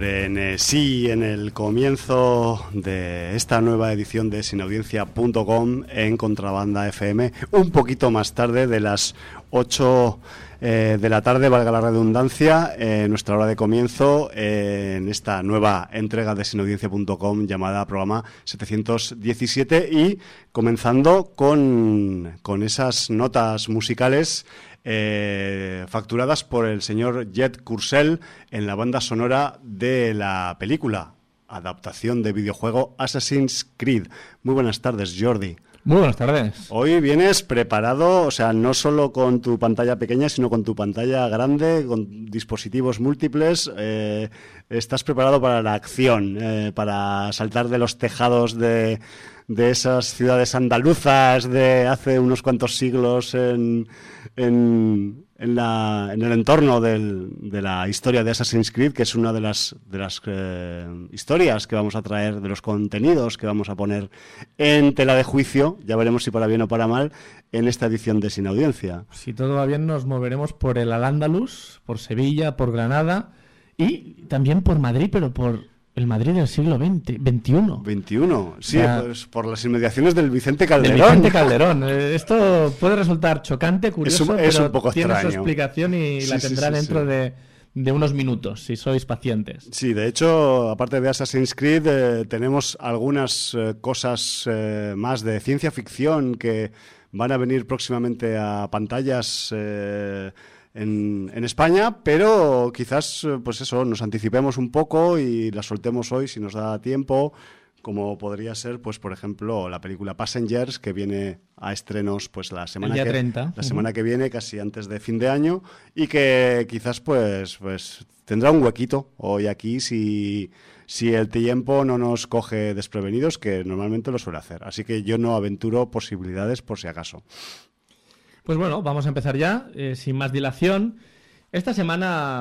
frenesí en el comienzo de esta nueva edición de sinaudiencia.com en Contrabanda FM, un poquito más tarde de las 8 de la tarde, valga la redundancia, nuestra hora de comienzo en esta nueva entrega de sinaudiencia.com llamada programa 717, y comenzando con esas notas musicales facturadas por el señor Jet Curcel en la banda sonora de la película adaptación de videojuego Assassin's Creed. Muy buenas tardes, Jordi. Muy buenas tardes. Hoy vienes preparado, o sea, no solo con tu pantalla pequeña, sino con tu pantalla grande, con dispositivos múltiples. Estás preparado para la acción, para saltar de los tejados de esas ciudades andaluzas de hace unos cuantos siglos en el entorno de la historia de Assassin's Creed, que es una de las historias que vamos a traer, de los contenidos que vamos a poner en tela de juicio, ya veremos si para bien o para mal, en esta edición de Sin Audiencia. Si todo va bien, nos moveremos por el Al-Ándalus, por Sevilla, por Granada y también por Madrid, pero por el Madrid del siglo XXI. Sí, pues por las inmediaciones del Vicente Calderón. Del Vicente Calderón. Esto puede resultar chocante, curioso, es pero un poco tiene extraño. su explicación y la tendrá dentro de unos minutos, si sois pacientes. Sí, de hecho, aparte de Assassin's Creed, tenemos algunas cosas más de ciencia ficción que van a venir próximamente a pantallas en España, pero quizás pues eso, nos anticipemos un poco y la soltemos hoy si nos da tiempo, como podría ser, pues por ejemplo, la película Passengers, que viene a estrenos pues la semana que viene, casi antes de fin de año, y que quizás pues tendrá un huequito hoy aquí si el tiempo no nos coge desprevenidos, que normalmente lo suele hacer. Así que yo no aventuro posibilidades por si acaso. Pues bueno, vamos a empezar ya, sin más dilación. Esta semana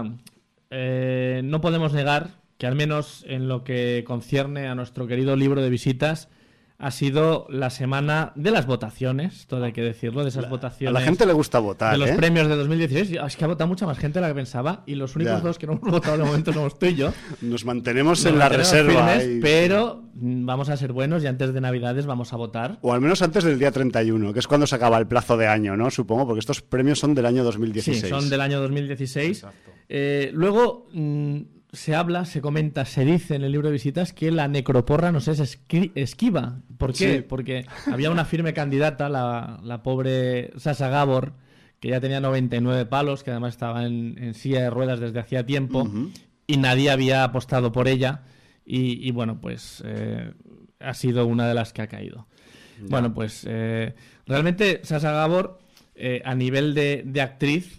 no podemos negar que, al menos en lo que concierne a nuestro querido libro de visitas, ha sido la semana de las votaciones, todo hay que decirlo, de esas votaciones. A la gente le gusta votar, de los premios de 2016. Es que ha votado mucha más gente de la que pensaba, y los únicos dos que no hemos votado de momento somos tú y yo. Nos mantenemos en la reserva. Firmes, pero vamos a ser buenos y antes de Navidades vamos a votar. O al menos antes del día 31, que es cuando se acaba el plazo de año, ¿no? Supongo, porque estos premios son del año 2016. Sí, son del año 2016. Exacto. Luego se habla, se comenta, se dice en el libro de visitas que la necroporra nos es esquiva. ¿Por qué? Sí. Porque había una firme candidata, la pobre Sasha Gabor, que ya tenía 99 palos, que además estaba en silla de ruedas desde hacía tiempo, y nadie había apostado por ella, y bueno, pues ha sido una de las que ha caído. Ya. Bueno, pues realmente Sasha Gabor, a nivel de actriz,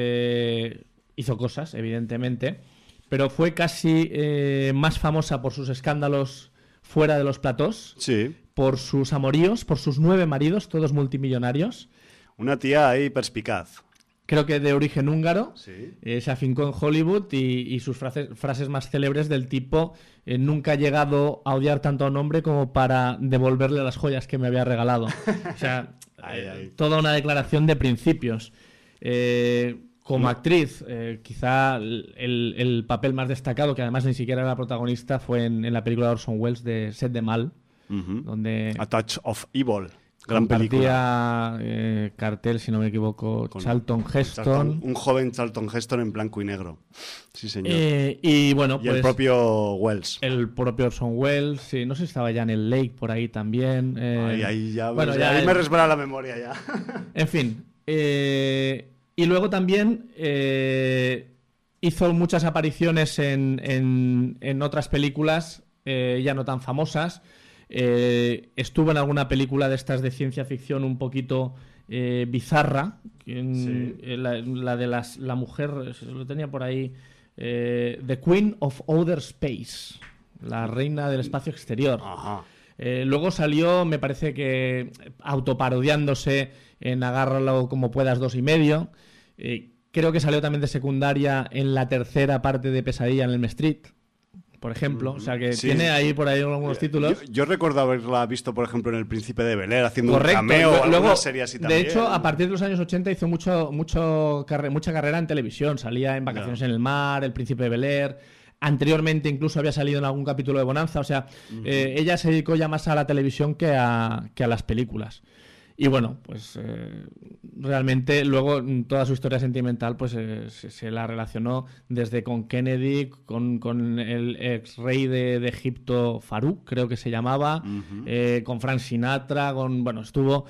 hizo cosas, evidentemente, pero fue casi más famosa por sus escándalos fuera de los platós, sí, por sus amoríos, por sus 9 maridos, todos multimillonarios. Una tía ahí perspicaz. Creo que de origen húngaro, sí. Se afincó en Hollywood y sus frases más célebres del tipo: nunca he llegado a odiar tanto a un hombre como para devolverle las joyas que me había regalado. O sea, toda una declaración de principios. Como actriz, quizá el papel más destacado, que además ni siquiera era la protagonista, fue en la película de Orson Welles de Set de Mal, donde A Touch of Evil, gran película. Cartel, si no me equivoco, con Charlton Heston. Un joven Charlton Heston en blanco y negro. Sí, señor. Y bueno, y pues, el propio Welles. El propio Orson Welles, sí, no sé si estaba Janet Leigh por ahí también. Ahí ya, bueno, ahí me resbala la memoria ya. En fin. Y luego también hizo muchas apariciones en otras películas ya no tan famosas. Estuvo en alguna película de estas de ciencia ficción un poquito bizarra. La de la mujer, lo tenía por ahí, The Queen of Outer Space, la reina del espacio exterior. Ajá. Luego salió, me parece que autoparodiándose en Agárralo como puedas 2,5. Creo que salió también de secundaria en la tercera parte de Pesadilla en Elm Street, por ejemplo. O sea que tiene ahí por ahí algunos títulos. Yo recuerdo haberla visto, por ejemplo, en El Príncipe de Bel-Air, haciendo un cameo o alguna serie así también. De hecho, a partir de los años 80 hizo mucha carrera en televisión. Salía en Vacaciones en el Mar, El Príncipe de Bel-Air. Anteriormente incluso había salido en algún capítulo de Bonanza. O sea, ella se dedicó ya más a la televisión que a las películas. Y bueno, pues realmente luego toda su historia sentimental pues se la relacionó desde con Kennedy, con el ex rey de Egipto, Farouk, creo que se llamaba, con Frank Sinatra, bueno, estuvo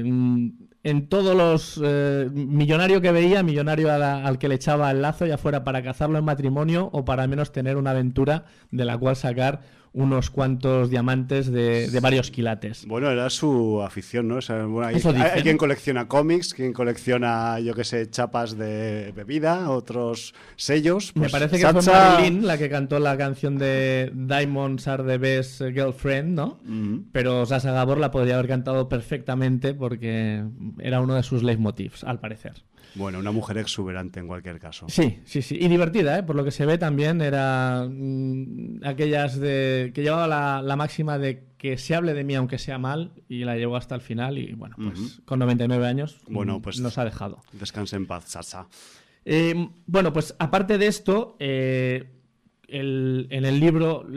en todos los millonario que veía, millonario al que le echaba el lazo, ya fuera para cazarlo en matrimonio o para al menos tener una aventura de la cual sacar unos cuantos diamantes de varios quilates. Bueno, era su afición, ¿no? O sea, bueno, hay quien colecciona cómics, quien colecciona, yo qué sé, chapas de bebida, otros sellos. Pues, me parece que fue Marilyn la que cantó la canción de Diamonds Are the Best Girlfriend, ¿no? Pero Sasha Gabor la podría haber cantado perfectamente porque era uno de sus leitmotivs, al parecer. Bueno, una mujer exuberante en cualquier caso. Sí. Y divertida, ¿eh? Por lo que se ve también era aquellas que llevaba la máxima de que se hable de mí aunque sea mal, y la llevó hasta el final y bueno, pues con 99 años pues, nos ha dejado. Descanse en paz, Sasha. Bueno, pues aparte de esto, en el libro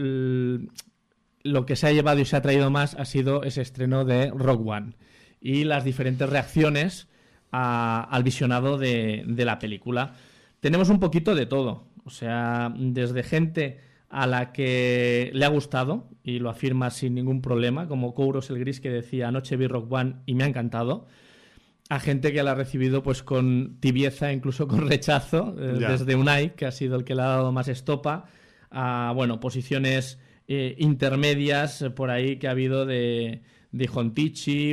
lo que se ha llevado y se ha traído más ha sido ese estreno de Rogue One y las diferentes reacciones al visionado de la película. Tenemos un poquito de todo, o sea, desde gente a la que le ha gustado y lo afirma sin ningún problema, como Kouros el Gris, que decía: anoche vi Rogue One y me ha encantado, a gente que la ha recibido pues con tibieza, incluso con rechazo, desde Unai, que ha sido el que le ha dado más estopa, a bueno, posiciones intermedias por ahí que ha habido de Jontichi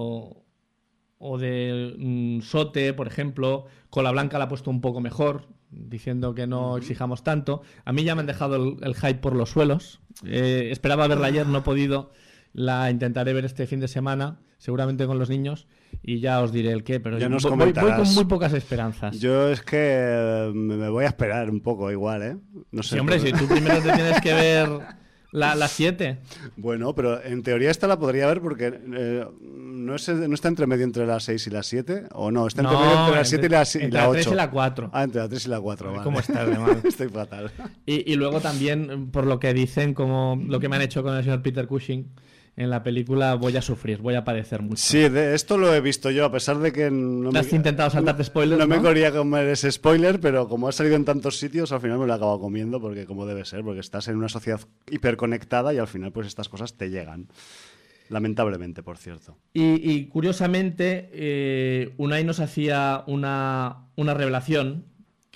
o de Sote, por ejemplo. Cola Blanca la ha puesto un poco mejor, diciendo que no exijamos tanto. A mí ya me han dejado el hype por los suelos. Esperaba verla ayer, no he podido. La intentaré ver este fin de semana, seguramente con los niños, y ya os diré el qué, pero ya voy con muy pocas esperanzas. Yo es que me voy a esperar un poco igual, ¿eh? No sé. Sí, hombre, si tú primero te tienes que ver la 7. Bueno, pero en teoría esta la podría ver porque no está entre medio entre la 6 y la 7, ¿o no? Está entre medio entre la 7 y la 8. Entre la 3 y la 4. Ah, entre la 3 y la 4, vale. ¿Cómo estás de mal? Estoy fatal. Y luego también, por lo que dicen, como lo que me han hecho con el señor Peter Cushing en la película, voy a sufrir, voy a padecer mucho. Sí, de esto lo he visto yo, a pesar de que has intentado saltarte spoilers, no me quería comer ese spoiler, pero como ha salido en tantos sitios, al final me lo he acabado comiendo, porque como debe ser, porque estás en una sociedad hiperconectada y al final pues estas cosas te llegan. Lamentablemente, por cierto. Y curiosamente, Unai nos hacía una revelación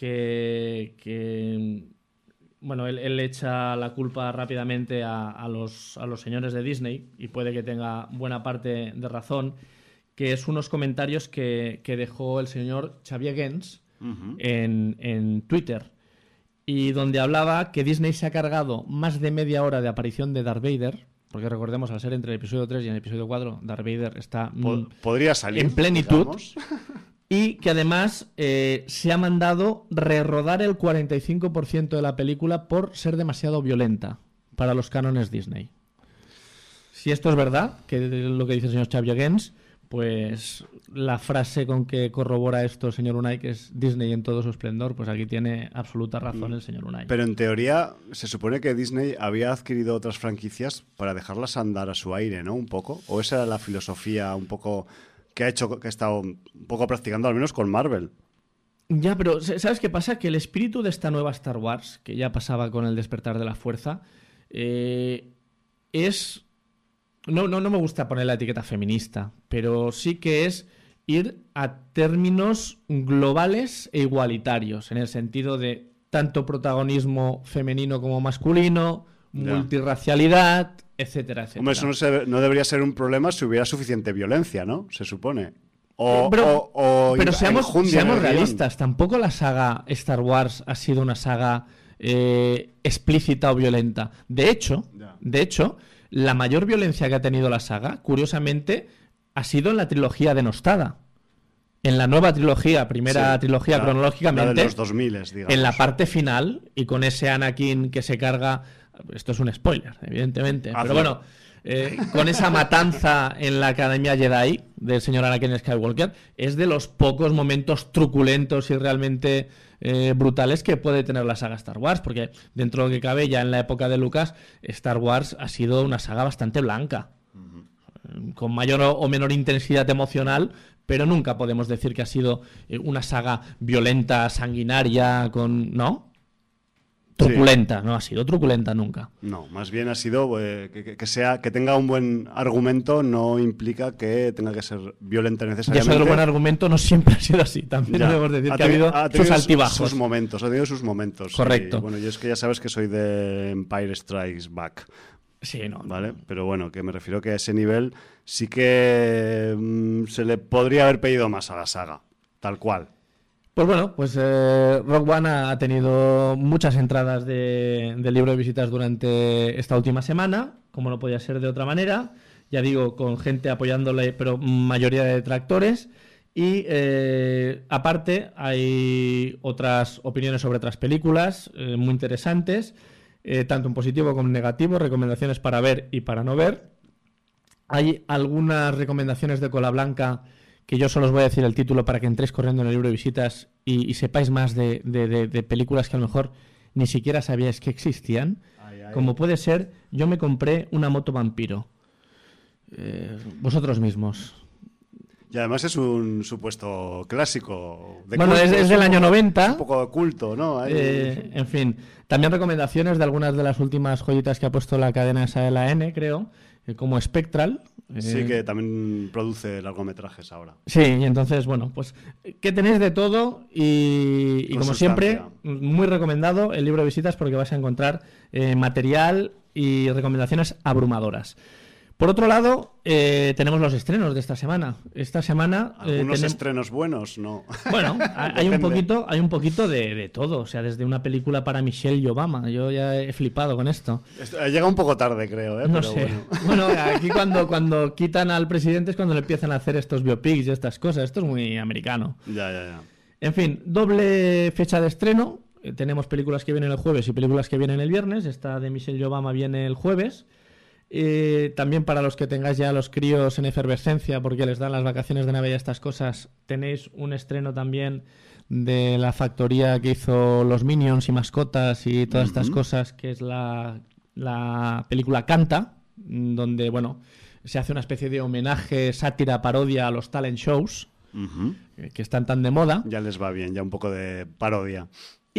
que bueno, él echa la culpa rápidamente a los señores de Disney, y puede que tenga buena parte de razón, que es unos comentarios que dejó el señor Xavier Gens en Twitter, y donde hablaba que Disney se ha cargado más de media hora de aparición de Darth Vader, porque recordemos, al ser entre el episodio 3 y el episodio 4, Darth Vader está podría salir en plenitud, y que además se ha mandado rerodar el 45% de la película por ser demasiado violenta para los cánones Disney. Si esto es verdad, que es lo que dice el señor Xavier Gens, pues la frase con que corrobora esto el señor Unai, que es Disney en todo su esplendor, pues aquí tiene absoluta razón el señor Unai. Pero en teoría se supone que Disney había adquirido otras franquicias para dejarlas andar a su aire, ¿no? Un poco. ¿O esa era la filosofía un poco que ha estado un poco practicando, al menos con Marvel? Ya, pero ¿sabes qué pasa? Que el espíritu de esta nueva Star Wars, que ya pasaba con el Despertar de la Fuerza, es... No me gusta poner la etiqueta feminista, pero sí que es ir a términos globales e igualitarios, en el sentido de tanto protagonismo femenino como masculino, multirracialidad, etcétera, etcétera. Hombre, eso no debería ser un problema si hubiera suficiente violencia, ¿no? Se supone. Pero seamos realistas, tampoco la saga Star Wars ha sido una saga explícita o violenta. De hecho, la mayor violencia que ha tenido la saga, curiosamente, ha sido en la trilogía denostada. En la nueva trilogía, trilogía cronológicamente, la de los 2000, digamos. En la parte final, y con ese Anakin que se carga Esto es un spoiler, evidentemente. Pero bueno, con esa matanza en la Academia Jedi del señor Anakin Skywalker, es de los pocos momentos truculentos y realmente brutales que puede tener la saga Star Wars, porque dentro de lo que cabe, ya en la época de Lucas, Star Wars ha sido una saga bastante blanca, con mayor o menor intensidad emocional, pero nunca podemos decir que ha sido una saga violenta, sanguinaria, ¿no? Truculenta, no ha sido truculenta nunca. No, más bien ha sido que tenga un buen argumento, no implica que tenga que ser violenta necesariamente. Y eso del buen argumento no siempre ha sido así. También debemos decir que ha habido sus altibajos. Ha tenido sus momentos. Correcto. Y, bueno, yo es que ya sabes que soy de Empire Strikes Back. Sí, no. ¿Vale? Pero bueno, que me refiero que a ese nivel sí que se le podría haber pedido más a la saga, tal cual. Pues bueno, Rogue One ha tenido muchas entradas del libro de visitas durante esta última semana, como no podía ser de otra manera. Ya digo, con gente apoyándole, pero mayoría de detractores. Y aparte hay otras opiniones sobre otras películas muy interesantes, tanto en positivo como en negativo, recomendaciones para ver y para no ver. Hay algunas recomendaciones de cola blanca que yo solo os voy a decir el título para que entréis corriendo en el libro de visitas y sepáis más de películas que a lo mejor ni siquiera sabíais que existían. Como puede ser, yo me compré una moto vampiro. Vosotros mismos. Y además es un supuesto clásico. Bueno, es del año 90. Un poco de culto, ¿no? En fin, también recomendaciones de algunas de las últimas joyitas que ha puesto la cadena esa de la N, creo, como Spectral. Sí, que también produce largometrajes ahora. Sí, y entonces, bueno, pues que tenéis de todo y como siempre, muy recomendado el libro de visitas porque vais a encontrar material y recomendaciones abrumadoras. Por otro lado, tenemos los estrenos de esta semana. Esta semana algunos estrenos buenos, ¿no? Bueno, hay un poquito de todo. O sea, desde una película para Michelle Obama. Yo ya he flipado con esto. Llega un poco tarde, creo, No pero sé. Bueno, aquí cuando quitan al presidente es cuando le empiezan a hacer estos biopics y estas cosas. Esto es muy americano. Ya. En fin, doble fecha de estreno. Tenemos películas que vienen el jueves y películas que vienen el viernes. Esta de Michelle Obama viene el jueves. También para los que tengáis ya los críos en efervescencia porque les dan las vacaciones de Navidad y estas cosas, tenéis un estreno también de la factoría que hizo los Minions y mascotas y todas estas cosas, que es la película Canta, donde bueno, se hace una especie de homenaje, sátira, parodia a los talent shows que están tan de moda. Ya les va bien, ya un poco de parodia.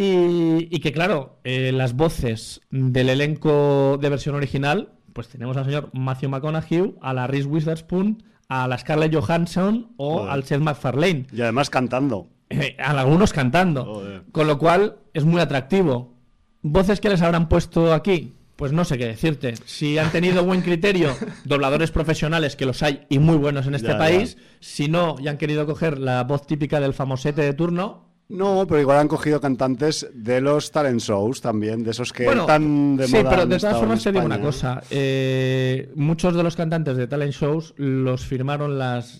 Y que claro, las voces del elenco de versión original, pues tenemos al señor Matthew McConaughey, a la Reese Witherspoon, a la Scarlett Johansson o al Seth MacFarlane. Y además cantando. Algunos cantando. Joder. Con lo cual es muy atractivo. ¿Voces que les habrán puesto aquí? Pues no sé qué decirte. Si han tenido buen criterio, dobladores profesionales, que los hay y muy buenos en este país. Si no, y han querido coger la voz típica del famosete de turno. No, pero igual han cogido cantantes de los talent shows también, de esos que están de moda. Sí, pero de todas formas te digo una cosa. Muchos de los cantantes de talent shows los firmaron las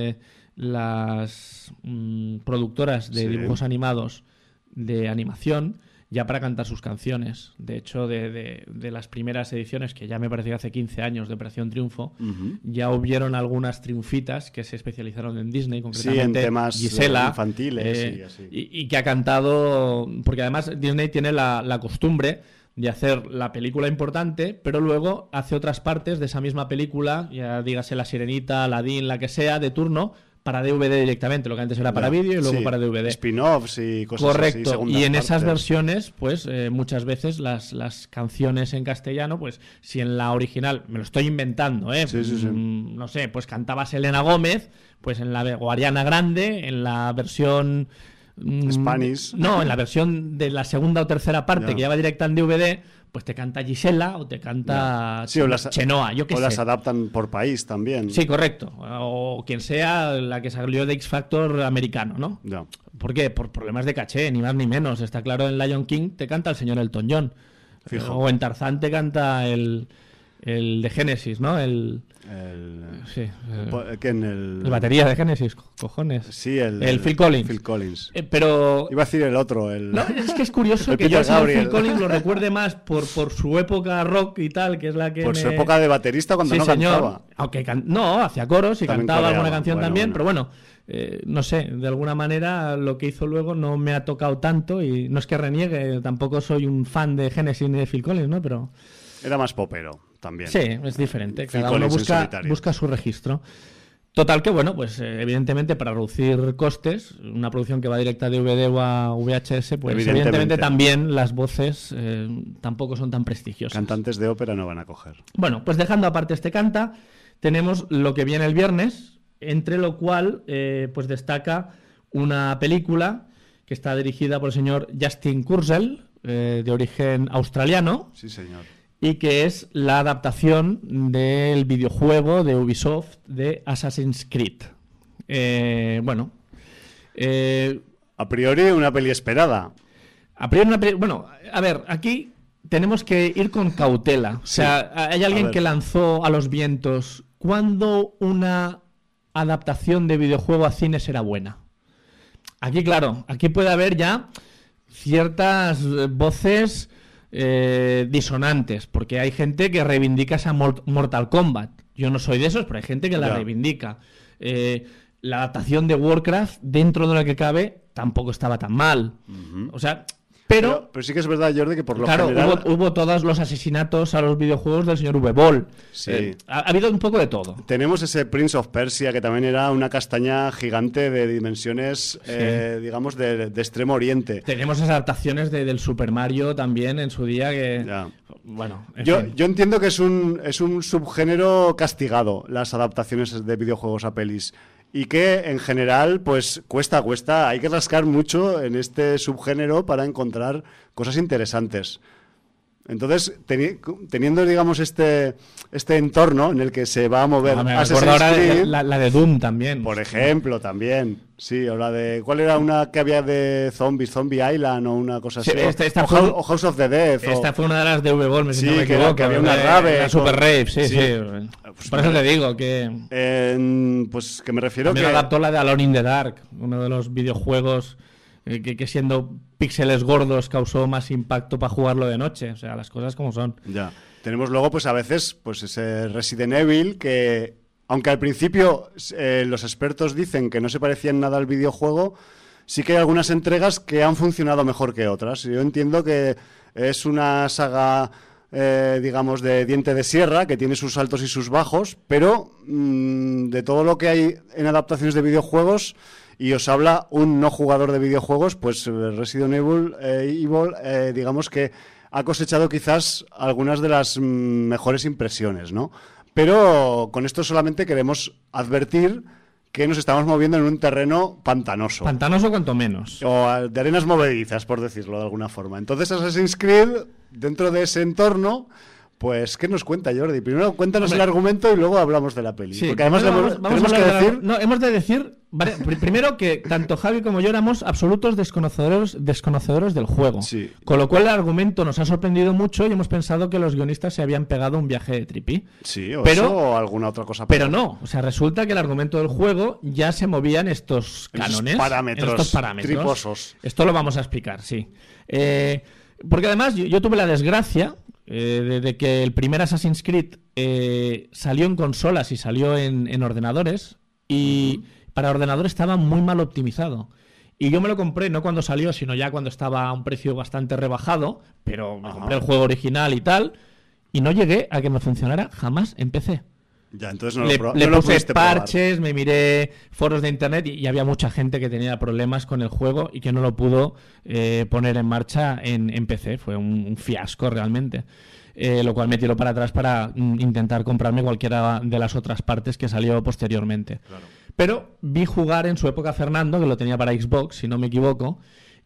productoras de dibujos animados de animación ya para cantar sus canciones. De hecho, de las primeras ediciones, que ya me parecía hace 15 años de Operación Triunfo, ya hubieron algunas triunfitas que se especializaron en Disney, concretamente en temas Gisela, infantiles y así. Y que ha cantado, porque además Disney tiene la costumbre de hacer la película importante, pero luego hace otras partes de esa misma película, ya dígase La Sirenita, Aladdin, la que sea, de turno, para DVD directamente, lo que antes era para vídeo y luego para DVD. Spin-offs y cosas correcto. así. Y en esas versiones, pues muchas veces las canciones en castellano, pues si en la original, me lo estoy inventando, no sé, pues cantaba Selena Gómez, pues en la o Ariana Grande, en la versión Spanish. No, en la versión de la segunda o tercera parte que ya va directa en DVD, pues te canta Gisela o te canta Chenoa, yo qué sé. O las adaptan por país también. Sí, correcto. O quien sea la que salió de X Factor americano, ¿no? Ya. ¿Por qué? Por problemas de caché, ni más ni menos. Está claro, en Lion King te canta el señor Elton John. Fijo. O en Tarzán te canta el el de Genesis, ¿no? Sí, el batería de Genesis, cojones. Sí, el Phil Collins. Phil Collins. Pero iba a decir el otro. No, es que es curioso que yo al Phil Collins lo recuerde más por su época rock y tal, que es la que su época de baterista cuando no cantaba. Aunque no, hacía coros y también cantaba alguna canción también, pero bueno, no sé, de alguna manera lo que hizo luego no me ha tocado tanto y no es que reniegue, tampoco soy un fan de Genesis ni de Phil Collins, ¿no? Pero era más popero también. Sí, es diferente. Cada uno busca su registro. Total que, bueno, pues evidentemente para reducir costes, una producción que va directa a DVD o a VHS, pues evidentemente también las voces tampoco son tan prestigiosas. Cantantes de ópera no van a coger. Bueno, pues dejando aparte este canta, tenemos lo que viene el viernes, entre lo cual pues destaca una película que está dirigida por el señor Justin Kurzel, de origen australiano. Sí, señor. Y que es la adaptación del videojuego de Ubisoft de Assassin's Creed. A priori una peli esperada. Bueno, a ver, aquí tenemos que ir con cautela. O sea, hay alguien que lanzó a los vientos ¿cuándo una adaptación de videojuego a cine será buena? Aquí, claro, aquí puede haber ya ciertas voces disonantes, porque hay gente que reivindica esa Mortal Kombat. Yo no soy de esos, pero hay gente que la reivindica. La adaptación de Warcraft, dentro de lo que cabe, tampoco estaba tan mal. O sea, pero sí que es verdad, Jordi, que por lo general... Claro, hubo todos los asesinatos a los videojuegos del señor Uwe Sí. Ha habido un poco de todo. Tenemos ese Prince of Persia, que también era una castaña gigante de dimensiones, digamos, de Extremo Oriente. Tenemos esas adaptaciones del Super Mario también en su día que... Bueno, yo entiendo que es un subgénero castigado, las adaptaciones de videojuegos a pelis. Y que en general, pues cuesta, hay que rascar mucho en este subgénero para encontrar cosas interesantes. Entonces, teniendo, digamos, este entorno en el que se va a mover Assassin's Creed, la de Doom también. Por ejemplo, también. Sí, o la de... ¿Cuál era una que había de zombies? Zombie Island o una cosa así. O House of the Dead. Esta fue una de las de V-Ball, si no me equivoco. Que había una rave. La Super Rave, sí. Pues por eso te digo que... pues que me refiero también adaptó la de Alone in the Dark, uno de los videojuegos... Que siendo píxeles gordos causó más impacto para jugarlo de noche. O sea, las cosas como son. Ya. Tenemos luego, pues a veces, pues ese Resident Evil que, aunque al principio los expertos dicen que no se parecían nada al videojuego, sí que hay algunas entregas que han funcionado mejor que otras. Yo entiendo que es una saga, digamos, de diente de sierra, que tiene sus altos y sus bajos, pero de todo lo que hay en adaptaciones de videojuegos... Y os habla un no jugador de videojuegos, pues Resident Evil, digamos que ha cosechado quizás algunas de las mejores impresiones, ¿no? Pero con esto solamente queremos advertir que nos estamos moviendo en un terreno pantanoso. Pantanoso cuanto menos. O de arenas movedizas, por decirlo de alguna forma. Entonces Assassin's Creed, dentro de ese entorno... Pues, ¿qué nos cuenta, Jordi? Primero cuéntanos el argumento y luego hablamos de la peli. Sí, porque además hemos de decir, vale, primero que tanto Javi como yo éramos absolutos desconocedores del juego. Sí. Con lo cual el argumento nos ha sorprendido mucho y hemos pensado que los guionistas se habían pegado un viaje de tripi. Sí, o alguna otra cosa. Pero no, o sea, resulta que el argumento del juego ya se movía en estos cánones. En estos parámetros. Triposos. Esto lo vamos a explicar, sí. Porque además yo tuve la desgracia... de que el primer Assassin's Creed salió en consolas y salió en ordenadores y para ordenador estaba muy mal optimizado y yo me lo compré no cuando salió sino ya cuando estaba a un precio bastante rebajado, pero me compré el juego original y tal y no llegué a que me funcionara jamás en PC. Ya, entonces le puse parches, me miré foros de internet y había mucha gente que tenía problemas con el juego y que no lo pudo poner en marcha en PC. Fue un fiasco realmente. Lo cual me tiró para atrás para intentar comprarme cualquiera de las otras partes que salió posteriormente. Claro. Pero vi jugar en su época a Fernando, que lo tenía para Xbox, si no me equivoco,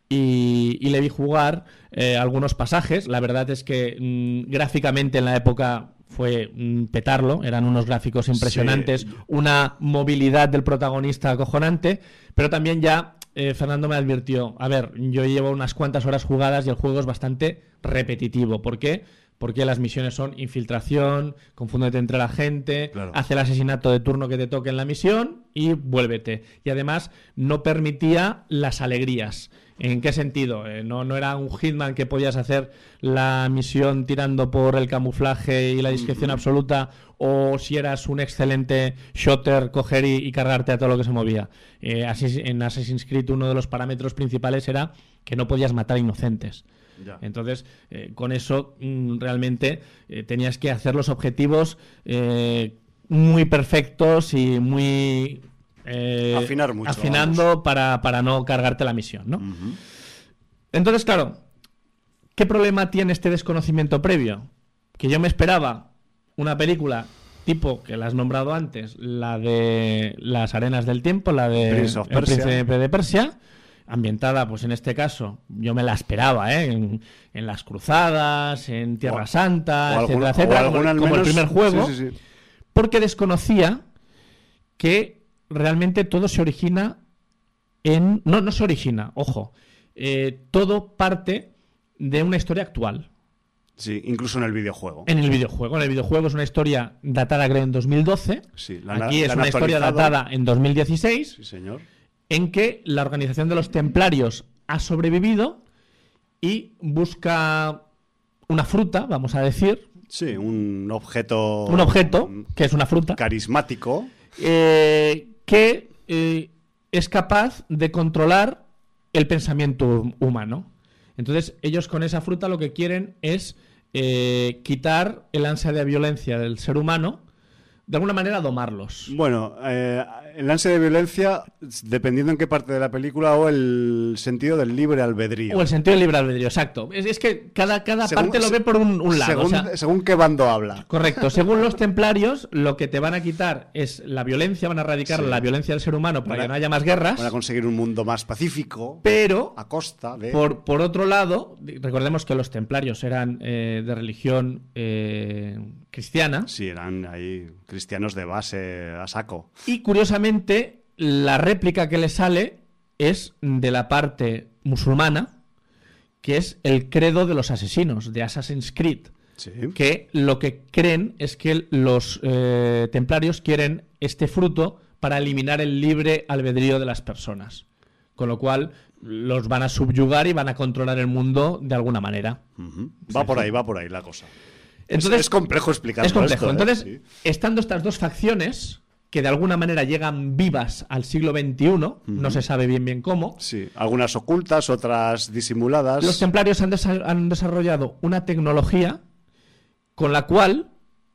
y le vi jugar algunos pasajes. La verdad es que gráficamente en la época fue petarlo, eran unos gráficos impresionantes, sí. Una movilidad del protagonista acojonante, pero también ya Fernando me advirtió, a ver, yo llevo unas cuantas horas jugadas y el juego es bastante repetitivo. ¿Por qué? porque las misiones son infiltración, confúndete entre la gente, Claro. haz el asesinato de turno que te toque en la misión y vuélvete. Y además no permitía las alegrías. ¿En qué sentido? No era un Hitman que podías hacer la misión tirando por el camuflaje y la discreción absoluta, o si eras un excelente shooter, coger y cargarte a todo lo que se movía. En Assassin's Creed uno de los parámetros principales era que no podías matar inocentes. Ya. Entonces, con eso realmente tenías que hacer los objetivos muy perfectos y muy... Afinar mucho, afinando para no cargarte la misión, ¿no? Ujú. Entonces, claro, ¿qué problema tiene este desconocimiento previo? Que yo me esperaba una película tipo, que la has nombrado antes, la de Las Arenas del Tiempo, la de Prince of El Persia. Príncipe de Persia, ambientada, pues en este caso, yo me la esperaba, en las cruzadas, en Tierra Santa, o etcétera, alguna- etcétera, o alguna al como el menos- primer juego, sí, sí, sí. porque desconocía que realmente todo se origina en... No se origina, ojo. Todo parte de una historia actual. Sí, incluso en el videojuego. En el videojuego. En el videojuego es una historia datada, creo, en 2012. Sí, Aquí es la han una historia actualizado. datada en 2016, Sí, señor. en que la organización de los templarios ha sobrevivido y busca una fruta, vamos a decir. Sí, un objeto... Un objeto, que es una fruta. Carismático. Que es capaz de controlar el pensamiento humano. Entonces, ellos con esa fruta lo que quieren es quitar el ansia de violencia del ser humano, de alguna manera domarlos. Bueno, el ansia de violencia, dependiendo en qué parte de la película, o el sentido del libre albedrío. O el sentido del libre albedrío, exacto. Es que cada Según- parte lo ve por un lado. Según, o sea, según qué bando habla. correcto. Según los templarios, lo que te van a quitar es la violencia, van a erradicar Sí. la violencia del ser humano para Van a- que no haya más guerras, Van a conseguir un mundo más pacífico, pero a costa de... por otro lado, recordemos que los templarios eran de religión cristiana, Sí, eran ahí cristianos de base a saco. y curiosamente la réplica que le sale es de la parte musulmana, que es el credo de los asesinos, de Assassin's Creed, Sí. que lo que creen es que los templarios quieren este fruto para eliminar el libre albedrío de las personas, con lo cual los van a subyugar y van a controlar el mundo de alguna manera. Ujú. Va por ahí la cosa. Entonces, es complejo explicarlo. es complejo. esto, ¿eh? Entonces, Sí. estando estas dos facciones que de alguna manera llegan vivas al siglo XXI, no se sabe bien cómo, Sí, algunas ocultas, otras disimuladas. los templarios han desarrollado una tecnología con la cual,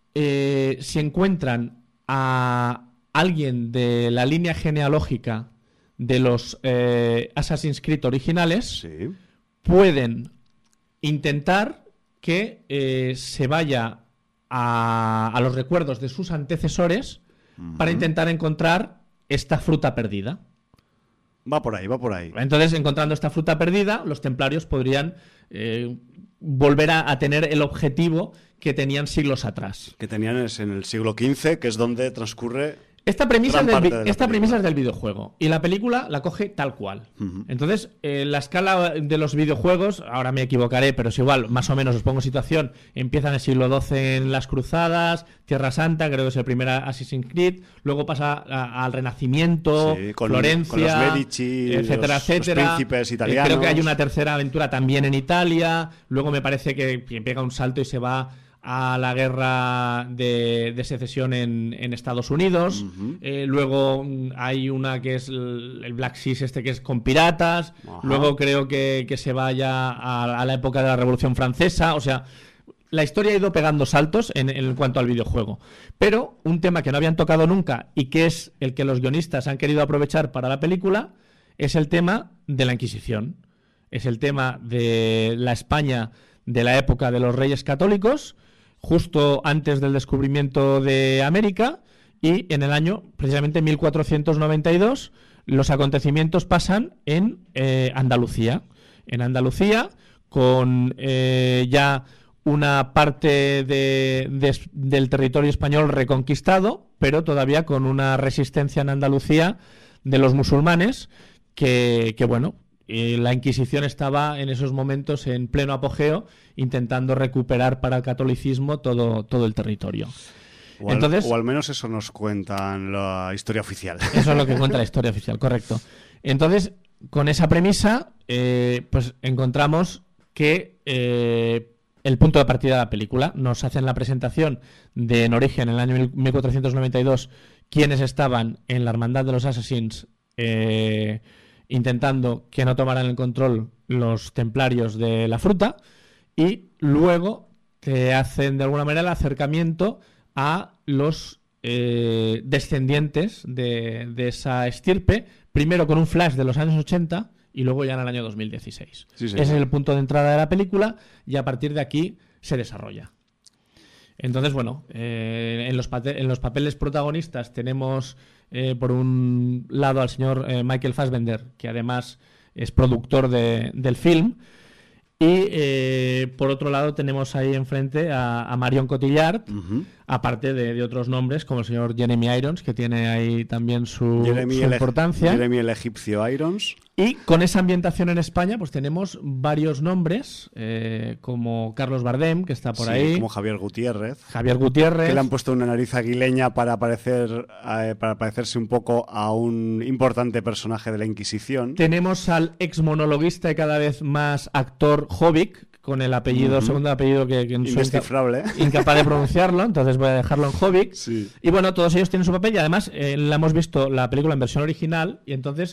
si encuentran a alguien de la línea genealógica de los Assassin's Creed originales, Sí. pueden intentar que se vaya a los recuerdos de sus antecesores para intentar encontrar esta fruta perdida. Va por ahí. Entonces, encontrando esta fruta perdida, los templarios podrían volver a tener el objetivo que tenían siglos atrás. Que tenían en el siglo XV, que es donde transcurre... Esta premisa, Gran parte de la esta película. premisa es del videojuego y la película la coge tal cual. Ujú. Entonces, la escala de los videojuegos, ahora me equivocaré, pero es igual, más o menos os pongo situación, empieza en el siglo XII en las Cruzadas, Tierra Santa, creo que es el primer Assassin's Creed, luego pasa al Renacimiento, Sí, con Florencia, los Medici, etcétera, los etcétera. príncipes italianos. Creo que hay una tercera aventura también en Italia, luego me parece que pega un salto y se va a la guerra de secesión en Estados Unidos. Ujú. Luego hay una que es el Black Seas, que es con piratas. Ajá. Luego creo que se vaya a la época de la Revolución Francesa. O sea, la historia ha ido pegando saltos en cuanto al videojuego. Pero un tema que no habían tocado nunca y que es el que los guionistas han querido aprovechar para la película es el tema de la Inquisición. Es el tema de la España de la época de los Reyes Católicos, justo antes del descubrimiento de América, y en el año, precisamente 1492, los acontecimientos pasan en Andalucía. En Andalucía, con ya una parte del territorio español reconquistado, pero todavía con una resistencia en Andalucía de los musulmanes que bueno, la Inquisición estaba en esos momentos en pleno apogeo, intentando recuperar para el catolicismo todo el territorio. O al menos eso nos cuentan la historia oficial. Eso es lo que cuenta la historia oficial, correcto. Entonces, con esa premisa, pues encontramos que el punto de partida de la película nos hacen la presentación de en origen, en el año 1492, quienes estaban en la Hermandad de los Assassins intentando que no tomaran el control los templarios de la fruta, y luego te hacen de alguna manera el acercamiento a los descendientes de esa estirpe, primero con un flash de los años 80 y luego ya en el año 2016. Sí, ese es el punto de entrada de la película, y a partir de aquí se desarrolla. Entonces, bueno, en los papeles protagonistas tenemos por un lado al señor Michael Fassbender, que además es productor del film, y por otro lado tenemos ahí enfrente a Marion Cotillard, aparte de otros nombres como el señor Jeremy Irons, que tiene ahí también su importancia. Jeremy el egipcio Irons. Y con esa ambientación en España, pues tenemos varios nombres, como Carlos Bardem, que está por ahí. Como Javier Gutiérrez. Que le han puesto una nariz aguileña para parecerse un poco a un importante personaje de la Inquisición. Tenemos al ex monologuista y cada vez más actor Jovic, con el apellido, segundo apellido que indescifrable. Incapaz de pronunciarlo, entonces voy a dejarlo en Jovic. Sí. Y bueno, todos ellos tienen su papel, y además la hemos visto la película en versión original, y entonces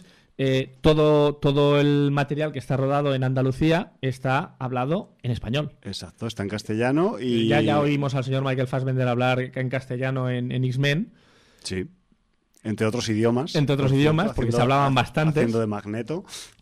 todo el material que está rodado en Andalucía está hablado en español. Exacto, está en castellano. Y ya oímos al señor Michael Fassbender hablar en castellano en X-Men. Sí, entre otros idiomas. Porque se hablaban bastante. Haciendo de Magneto.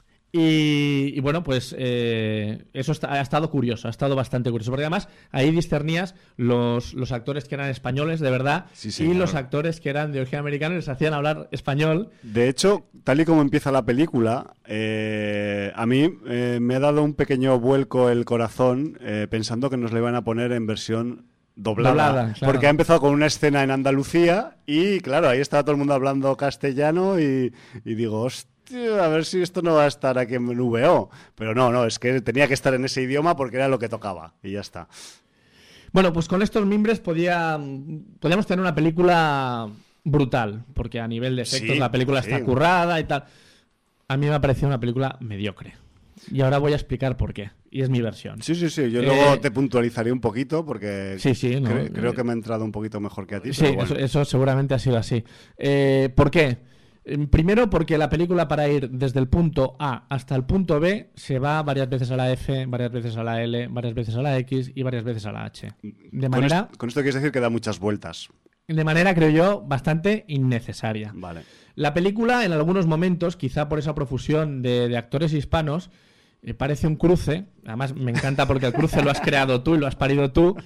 Y bueno, pues eso ha estado curioso, ha estado bastante curioso, porque además ahí discernías los actores que eran españoles de verdad, y los actores que eran de origen americano, les hacían hablar español. De hecho, tal y como empieza la película, a mí me ha dado un pequeño vuelco el corazón pensando que nos la iban a poner en versión doblada, claro. Porque ha empezado con una escena en Andalucía y claro, ahí estaba todo el mundo hablando castellano y digo, hostia, a ver si esto no va a estar aquí en VO. Pero no, es que tenía que estar en ese idioma porque era lo que tocaba y ya está. Bueno, pues con estos mimbres podíamos tener una película brutal, porque a nivel de efectos la película está currada y tal. A mí me ha parecido una película mediocre. Y ahora voy a explicar por qué. Y es mi versión. Sí. Yo luego te puntualizaré un poquito porque creo que me ha entrado un poquito mejor que a ti. Sí, pero bueno. eso seguramente ha sido así. ¿Por qué? Primero porque la película, para ir desde el punto A hasta el punto B, se va varias veces a la F, varias veces a la L, varias veces a la X y varias veces a la H. Con esto quieres decir que da muchas vueltas. De manera, creo yo, bastante innecesaria. Vale. La película, en algunos momentos, quizá por esa profusión de actores hispanos, parece un cruce. Además, me encanta porque el cruce lo has creado tú y lo has parido tú.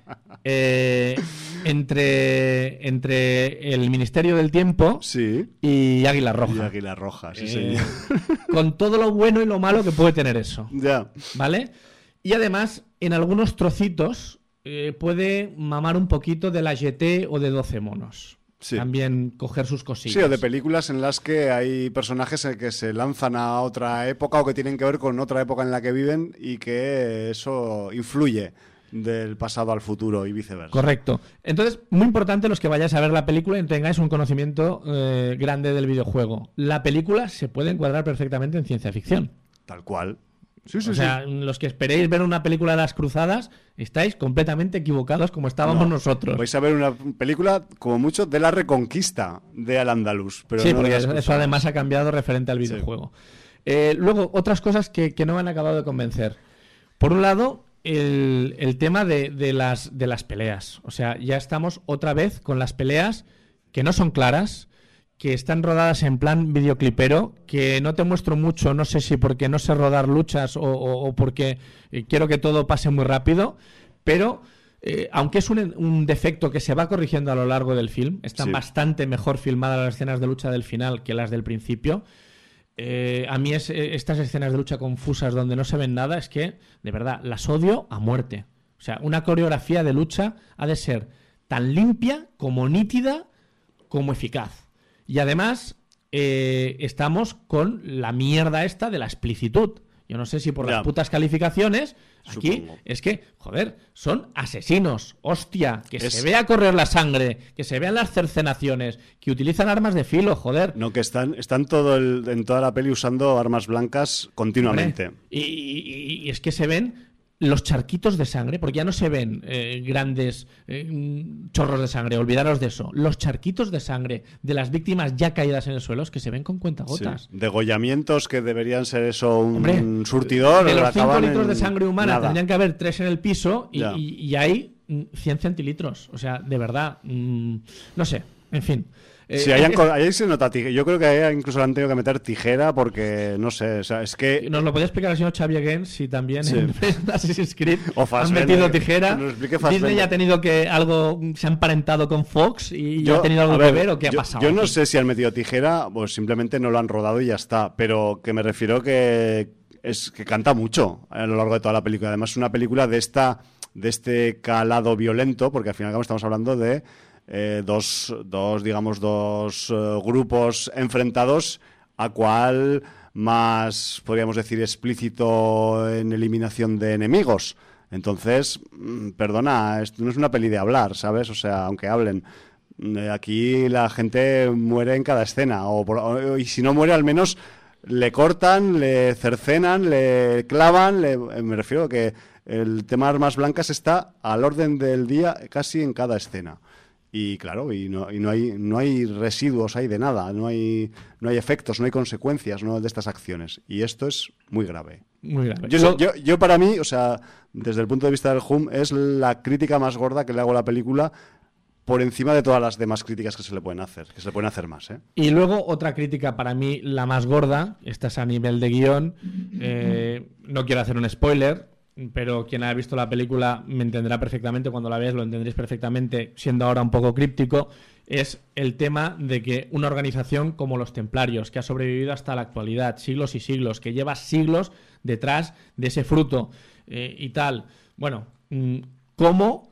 Entre el Ministerio del Tiempo y Águila Roja. Y Águila Roja, sí, señor. Con todo lo bueno y lo malo que puede tener eso. Ya. ¿Vale? Y además, en algunos trocitos puede mamar un poquito de la GT o de 12 monos. Sí. También coger sus cosillas. Sí, o de películas en las que hay personajes que se lanzan a otra época o que tienen que ver con otra época en la que viven y que eso influye del pasado al futuro y viceversa. Correcto. Entonces, muy importante los que vayáis a ver la película y tengáis un conocimiento grande del videojuego. La película se puede encuadrar perfectamente en ciencia ficción. Tal cual. Sí. Los que esperéis ver una película de las Cruzadas, estáis completamente equivocados como estábamos nosotros. Vais a ver una película, como mucho, de la Reconquista de Al-Ándalus. Sí, porque eso además ha cambiado referente al videojuego. Luego, otras cosas que no me han acabado de convencer. Por un lado, el tema de las peleas. O sea, ya estamos otra vez con las peleas que no son claras, que están rodadas en plan videoclipero, que no te muestro mucho, no sé si porque no sé rodar luchas o porque quiero que todo pase muy rápido, pero aunque es un defecto que se va corrigiendo a lo largo del film, están bastante mejor filmadas las escenas de lucha del final que las del principio. A mí estas escenas de lucha confusas donde no se ven nada, es que, de verdad, las odio a muerte. O sea, una coreografía de lucha ha de ser tan limpia como nítida como eficaz. Y además, estamos con la mierda esta de la explicitud. Yo no sé si por las putas calificaciones, aquí supongo. es que, joder, son asesinos, hostia, que se vea correr la sangre, que se vean las cercenaciones, que utilizan armas de filo, joder. No, que están en toda la peli usando armas blancas continuamente. Hombre, y es que se ven los charquitos de sangre, porque ya no se ven grandes chorros de sangre, olvidaros de eso. Los charquitos de sangre de las víctimas ya caídas en el suelo es que se ven con cuentagotas. Sí. Degollamientos que deberían ser eso, un surtidor. De los 5 litros de sangre humana nada. tendrían que haber 3 en el piso y hay 100 centilitros. O sea, de verdad, no sé, en fin. Sí, ahí se nota tijera. Yo creo que ahí incluso le han tenido que meter tijera porque, no sé, o sea, es que... Nos lo podía explicar el señor Xavier Gens si también sí. en Assassin's Creed o han metido tijera. Disney ya ha tenido que se ha emparentado con Fox y ha tenido algo que ver o qué ha pasado. Yo no sé si han metido tijera o simplemente no lo han rodado y ya está, pero que me refiero que canta mucho a lo largo de toda la película. Además es una película de este calado violento, porque al final estamos hablando de dos grupos enfrentados, a cual más, podríamos decir, explícito en eliminación de enemigos. Entonces, perdona, esto no es una peli de hablar, ¿sabes? O sea, aunque hablen, aquí la gente muere en cada escena, y si no muere, al menos le cortan, le cercenan, le clavan, me refiero a que el tema de armas blancas está al orden del día casi en cada escena. Y claro, no hay residuos ahí de nada, no hay efectos, no hay consecuencias, ¿no?, de estas acciones. Y esto es muy grave. Muy grave. Yo para mí, o sea, desde el punto de vista del HUM, es la crítica más gorda que le hago a la película, por encima de todas las demás críticas que se le pueden hacer, que se le pueden hacer más, ¿eh? Y luego otra crítica para mí, la más gorda, esta es a nivel de guión, no quiero hacer un spoiler, pero quien haya visto la película me entenderá perfectamente, cuando la veáis lo entenderéis perfectamente, siendo ahora un poco críptico, es el tema de que una organización como los Templarios, que ha sobrevivido hasta la actualidad, siglos y siglos, que lleva siglos detrás de ese fruto y tal, bueno, ¿cómo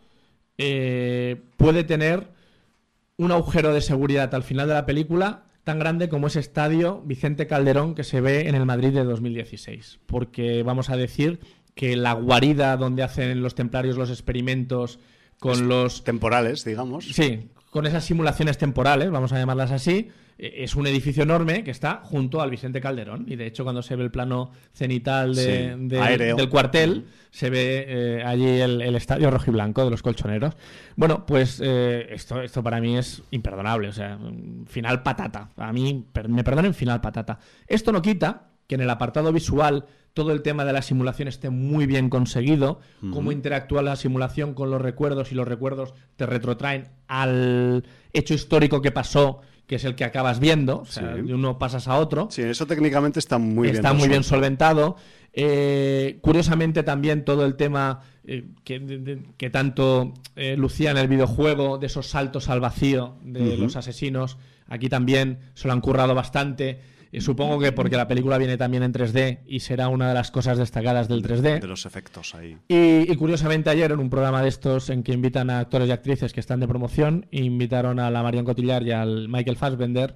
puede tener un agujero de seguridad al final de la película tan grande como ese estadio Vicente Calderón que se ve en el Madrid de 2016? Porque vamos a decir que la guarida donde hacen los templarios los experimentos con los... temporales, digamos. Sí, con esas simulaciones temporales, vamos a llamarlas así, es un edificio enorme que está junto al Vicente Calderón. Y de hecho, cuando se ve el plano cenital del cuartel, se ve allí el estadio rojiblanco de los colchoneros. Bueno, pues esto para mí es imperdonable. O sea, final patata. A mí, me perdonen, final patata. Esto no quita que en el apartado visual todo el tema de la simulación esté muy bien conseguido, cómo interactúa la simulación con los recuerdos y los recuerdos te retrotraen al hecho histórico que pasó, que es el que acabas viendo, o sea, de uno pasas a otro. Sí, eso técnicamente está muy bien solventado. Curiosamente también todo el tema que tanto lucía en el videojuego, de esos saltos al vacío de los asesinos, aquí también se lo han currado bastante. Supongo que porque la película viene también en 3D y será una de las cosas destacadas del 3D. De los efectos ahí. Y curiosamente ayer, en un programa de estos en que invitan a actores y actrices que están de promoción, invitaron a la Marion Cotillard y al Michael Fassbender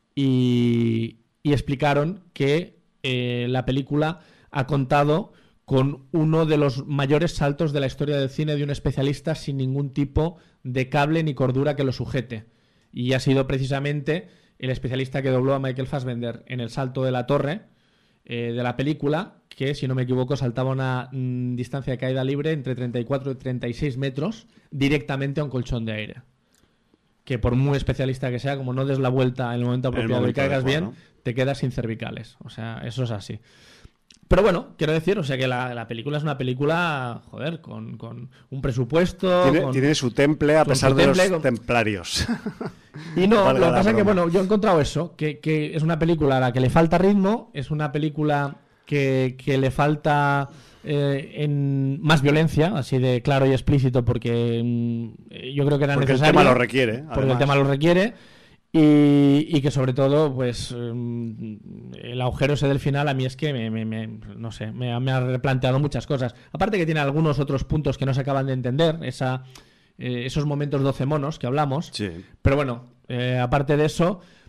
y explicaron que la película ha contado con uno de los mayores saltos de la historia del cine de un especialista sin ningún tipo de cable ni cordura que lo sujete. Y ha sido precisamente el especialista que dobló a Michael Fassbender en el salto de la torre de la película, que si no me equivoco saltaba una distancia de caída libre entre 34 y 36 metros directamente a un colchón de aire. Que por muy especialista que sea, como no des la vuelta en el momento apropiado y caigas bien, te quedas sin cervicales. O sea, eso es así. Pero bueno, quiero decir, o sea que la película es una película, joder, con un presupuesto... Tiene su temple a pesar de los templarios. Y no, lo que pasa es que, bueno, yo he encontrado eso, que es una película a la que le falta ritmo, es una película que le falta en más violencia, así de claro y explícito, porque yo creo que era necesario. Porque el tema lo requiere. Porque además el tema lo requiere. Y que sobre todo, pues el agujero ese del final a mí es que no sé, me ha replanteado muchas cosas. Aparte que tiene algunos otros puntos que no se acaban de entender, esos momentos 12 monos que hablamos. Sí. Pero bueno, aparte de eso,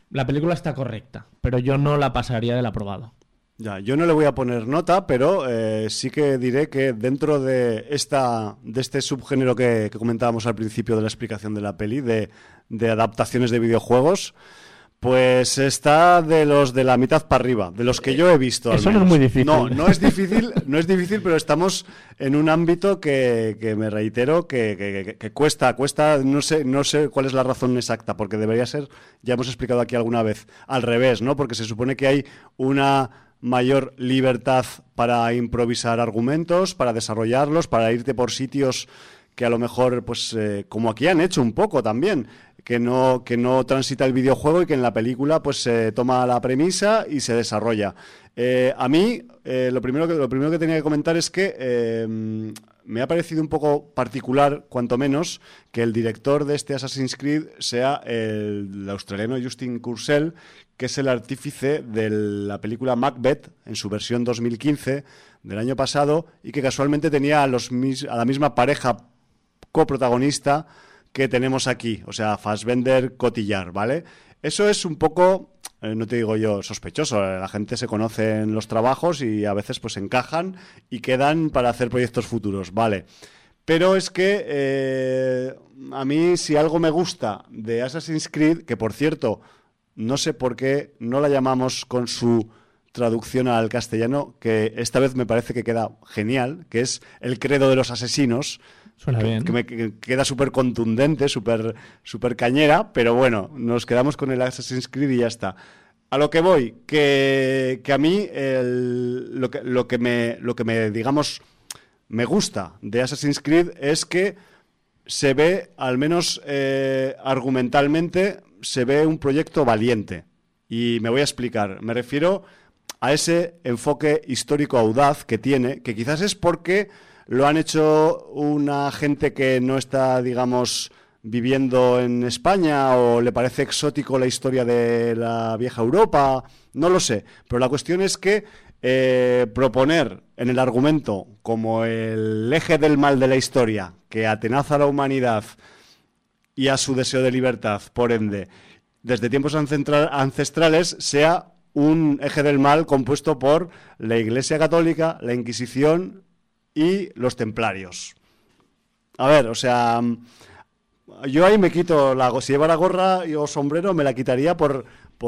La película está correcta, pero yo no la pasaría del aprobado. Ya, yo no le voy a poner nota, pero sí que diré que dentro de este subgénero que comentábamos al principio de la explicación de la peli, de adaptaciones de videojuegos, pues está de los de la mitad para arriba, de los que yo he visto. Eso no es muy difícil. No es difícil, pero estamos en un ámbito que me reitero que cuesta, no sé cuál es la razón exacta, porque debería ser, ya hemos explicado aquí alguna vez, al revés, ¿no? Porque se supone que hay una mayor libertad para improvisar argumentos, para desarrollarlos, para irte por sitios que a lo mejor, pues, como aquí han hecho un poco también, que no transita el videojuego y que en la película, pues, se toma la premisa y se desarrolla. A mí, lo primero que tenía que comentar es que me ha parecido un poco particular, cuanto menos, que el director de este Assassin's Creed sea el australiano Justin Kurzel, que es el artífice de la película Macbeth, en su versión 2015 del año pasado, y que casualmente tenía a la misma pareja coprotagonista que tenemos aquí, o sea, Fassbender-Cotillard, ¿vale? Eso es un poco, no te digo yo, sospechoso. La gente se conoce en los trabajos y a veces pues encajan y quedan para hacer proyectos futuros, ¿vale? Pero es que a mí, si algo me gusta de Assassin's Creed, que por cierto, no sé por qué no la llamamos con su traducción al castellano, que esta vez me parece que queda genial, que es el credo de los asesinos. Suena bien. Que queda súper contundente, súper cañera, pero bueno, nos quedamos con el Assassin's Creed y ya está. A lo que voy, que a mí lo que me digamos me gusta de Assassin's Creed es que se ve, al menos argumentalmente, se ve un proyecto valiente. Y me voy a explicar. Me refiero a ese enfoque histórico audaz que tiene, que quizás es porque lo han hecho una gente que no está, digamos, viviendo en España o le parece exótico la historia de la vieja Europa, no lo sé. Pero la cuestión es que proponer en el argumento como el eje del mal de la historia que atenaza a la humanidad y a su deseo de libertad, por ende, desde tiempos ancestrales, sea un eje del mal compuesto por la Iglesia Católica, la Inquisición y los templarios. A ver, o sea, yo ahí me quito si llevara gorra o sombrero me la quitaría por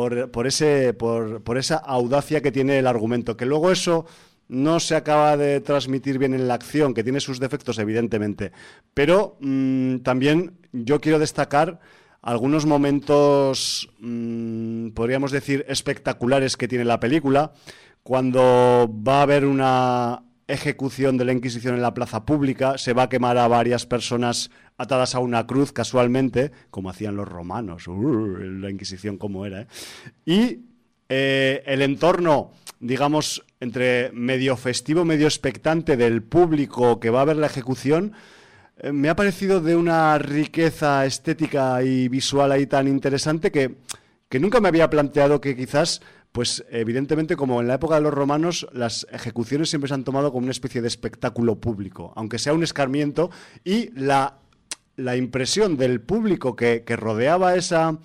esa audacia que tiene el argumento, que luego eso no se acaba de transmitir bien en la acción, que tiene sus defectos evidentemente, pero también yo quiero destacar algunos momentos, podríamos decir, espectaculares que tiene la película, cuando va a haber una ejecución de la Inquisición en la plaza pública, se va a quemar a varias personas atadas a una cruz casualmente, como hacían los romanos, la Inquisición como era, y el entorno, digamos, entre medio festivo, medio expectante del público que va a ver la ejecución, me ha parecido de una riqueza estética y visual ahí tan interesante que nunca me había planteado que quizás, pues evidentemente como en la época de los romanos, las ejecuciones siempre se han tomado como una especie de espectáculo público, aunque sea un escarmiento, y la impresión del público que rodeaba esa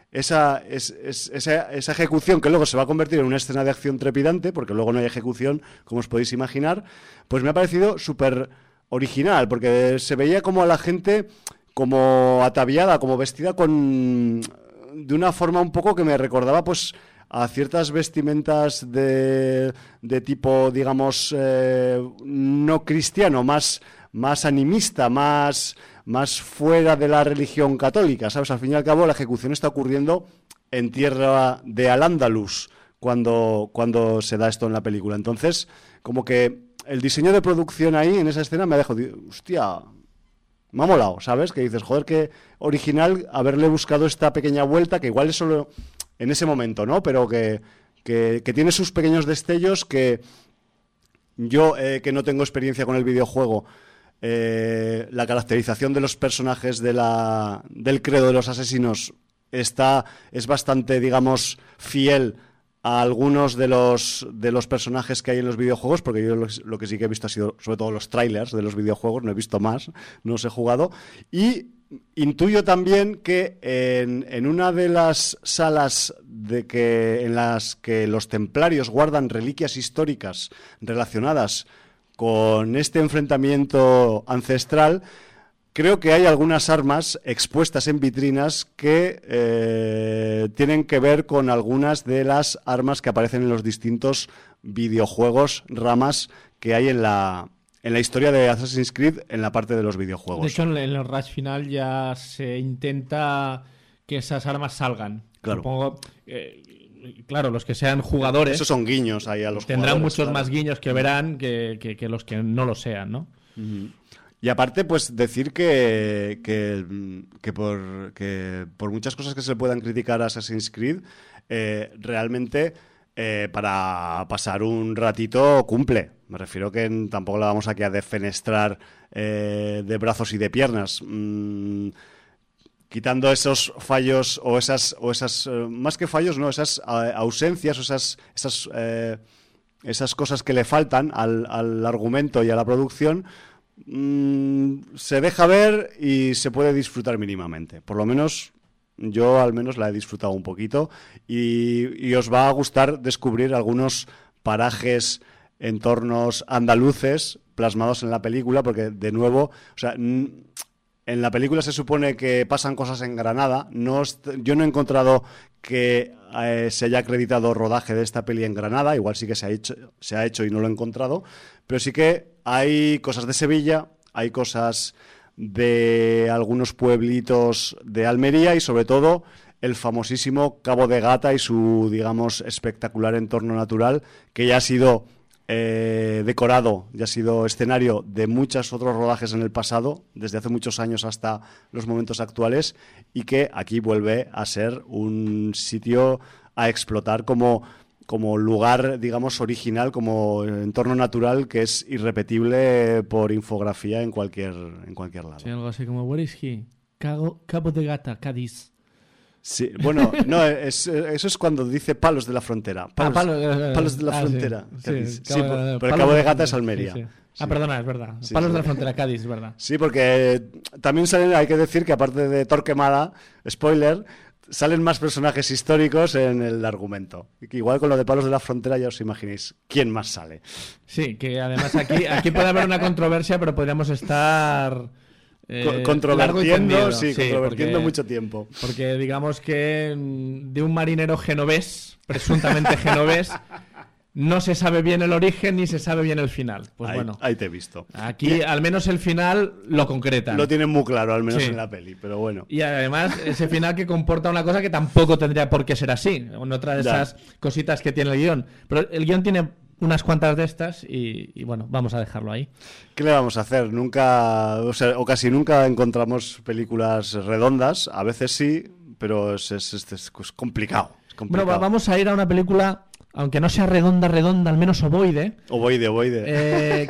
ejecución, que luego se va a convertir en una escena de acción trepidante, porque luego no hay ejecución, como os podéis imaginar, pues me ha parecido súper original, porque se veía como a la gente como ataviada, como vestida de una forma un poco que me recordaba pues a ciertas vestimentas de tipo, digamos, no cristiano, más animista, más fuera de la religión católica, ¿sabes? Al fin y al cabo la ejecución está ocurriendo en tierra de Al-Ándalus cuando se da esto en la película. Entonces, como que el diseño de producción ahí, en esa escena, me ha dejado, hostia, me ha molado, ¿sabes? Que dices, joder, qué original haberle buscado esta pequeña vuelta, que igual es solo en ese momento, ¿no? Pero que tiene sus pequeños destellos que yo, que no tengo experiencia con el videojuego, la caracterización de los personajes del credo de los asesinos es bastante, digamos, fiel a algunos de los personajes que hay en los videojuegos, porque yo lo que sí que he visto ha sido sobre todo los trailers de los videojuegos, no he visto más, no los he jugado, y intuyo también que en una de las salas en las que los templarios guardan reliquias históricas relacionadas con este enfrentamiento ancestral, creo que hay algunas armas expuestas en vitrinas que tienen que ver con algunas de las armas que aparecen en los distintos videojuegos, ramas que hay en la historia de Assassin's Creed en la parte de los videojuegos. De hecho, en el rush final ya se intenta que esas armas salgan. Claro. Supongo, claro, los que sean jugadores... Esos son guiños ahí a los tendrán jugadores. Tendrán muchos más guiños que verán que los que no lo sean, ¿no? Uh-huh. Y aparte, pues decir que por muchas cosas que se puedan criticar a Assassin's Creed, realmente para pasar un ratito cumple. Me refiero que tampoco la vamos aquí a defenestrar de brazos y de piernas. Quitando esos fallos o esas más que fallos, no, esas ausencias o esas cosas que le faltan al argumento y a la producción, se deja ver y se puede disfrutar mínimamente. Por lo menos yo al menos la he disfrutado un poquito y os va a gustar descubrir algunos parajes, entornos andaluces plasmados en la película, porque de nuevo, o sea, en la película se supone que pasan cosas en Granada. Yo no he encontrado que se haya acreditado rodaje de esta peli en Granada. Igual sí que se ha hecho y no lo he encontrado. Pero sí que hay cosas de Sevilla, hay cosas de algunos pueblitos de Almería y sobre todo el famosísimo Cabo de Gata y su, digamos, espectacular entorno natural, que ya ha sido decorado, ya ha sido escenario de muchos otros rodajes en el pasado, desde hace muchos años hasta los momentos actuales, y que aquí vuelve a ser un sitio a explotar como lugar, digamos, original, como entorno natural que es irrepetible por infografía en cualquier lado. Sí, algo así como "Where is he? Cabo de Gata, Cádiz". Sí, bueno, no, eso es cuando dice Palos de la Frontera. Palos de la Frontera. Sí, pero el Cabo de Gata es Almería. Sí. Sí. Perdona, es verdad. Sí, Palos sí. de la Frontera, Cádiz, es verdad. Sí, porque también hay que decir que aparte de Torquemada, spoiler, salen más personajes históricos en el argumento. Igual con lo de Palos de la Frontera ya os imaginéis quién más sale. Sí, que además aquí puede haber una controversia, pero podríamos estar... controvertiendo, sí, controvertiendo mucho tiempo. Porque digamos que de un marinero genovés, presuntamente genovés, no se sabe bien el origen ni se sabe bien el final. Pues bueno, ahí te he visto. Aquí al menos el final lo concretan. Lo tienen muy claro, al menos Sí. en la peli, pero bueno. Y además ese final que comporta una cosa que tampoco tendría por qué ser así. Otra de esas cositas que tiene el guión. Pero el guión tiene unas cuantas de estas y bueno, vamos a dejarlo ahí. ¿Qué le vamos a hacer? Nunca, o casi nunca encontramos películas redondas. A veces sí, pero es complicado. Bueno, vamos a ir a una película, aunque no sea redonda, al menos ovoide. Ovoide.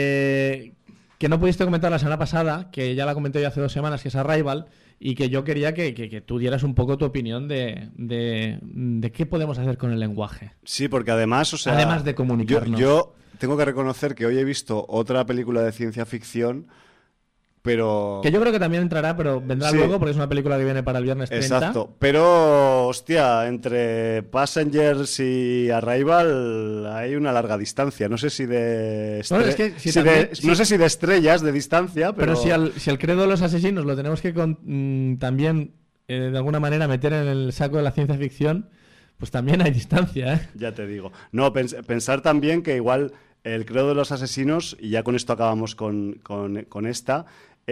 Que no pudiste comentar la semana pasada, que ya la comenté yo hace 2 semanas, que es Arrival, y que yo quería que tú dieras un poco tu opinión de qué podemos hacer con el lenguaje. Sí, porque además, o sea... Además de comunicarnos. Yo tengo que reconocer que hoy he visto otra película de ciencia ficción, pero... Que yo creo que también entrará, pero vendrá Sí. luego, porque es una película que viene para el viernes 30. Exacto, pero, hostia, entre Passengers y Arrival hay una larga distancia. No sé si de... Bueno, es que si también- no sé si de estrellas, de distancia, pero... Pero si el credo de los asesinos lo tenemos que también, de alguna manera, meter en el saco de la ciencia ficción, pues también hay distancia, ¿eh? Ya te digo. No, pensar también que igual el credo de los asesinos, y ya con esto acabamos con esta,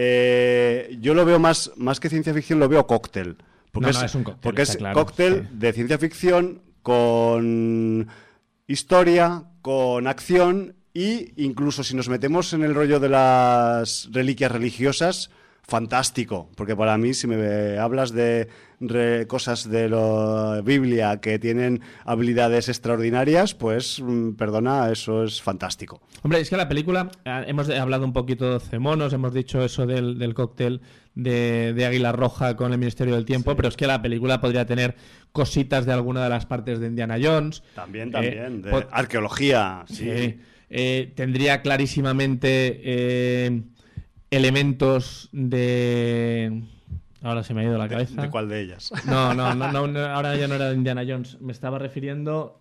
yo lo veo más que ciencia ficción, lo veo cóctel. Porque No, es un cóctel, porque está es claro, cóctel sí. de ciencia ficción con historia, con acción, y incluso si nos metemos en el rollo de las reliquias religiosas, fantástico, porque para mí si me hablas de cosas de la Biblia que tienen habilidades extraordinarias, pues perdona, eso es fantástico. Hombre, es que la película, hemos hablado un poquito de 12 monos, hemos dicho eso del cóctel de Águila Roja con el Ministerio del Tiempo, Sí. pero es que la película podría tener cositas de alguna de las partes de Indiana Jones. También, de arqueología. Sí. Tendría clarísimamente elementos de Ahora se me ha ido la cabeza. ¿De cuál de ellas? No, ahora ya no era de Indiana Jones. Me estaba refiriendo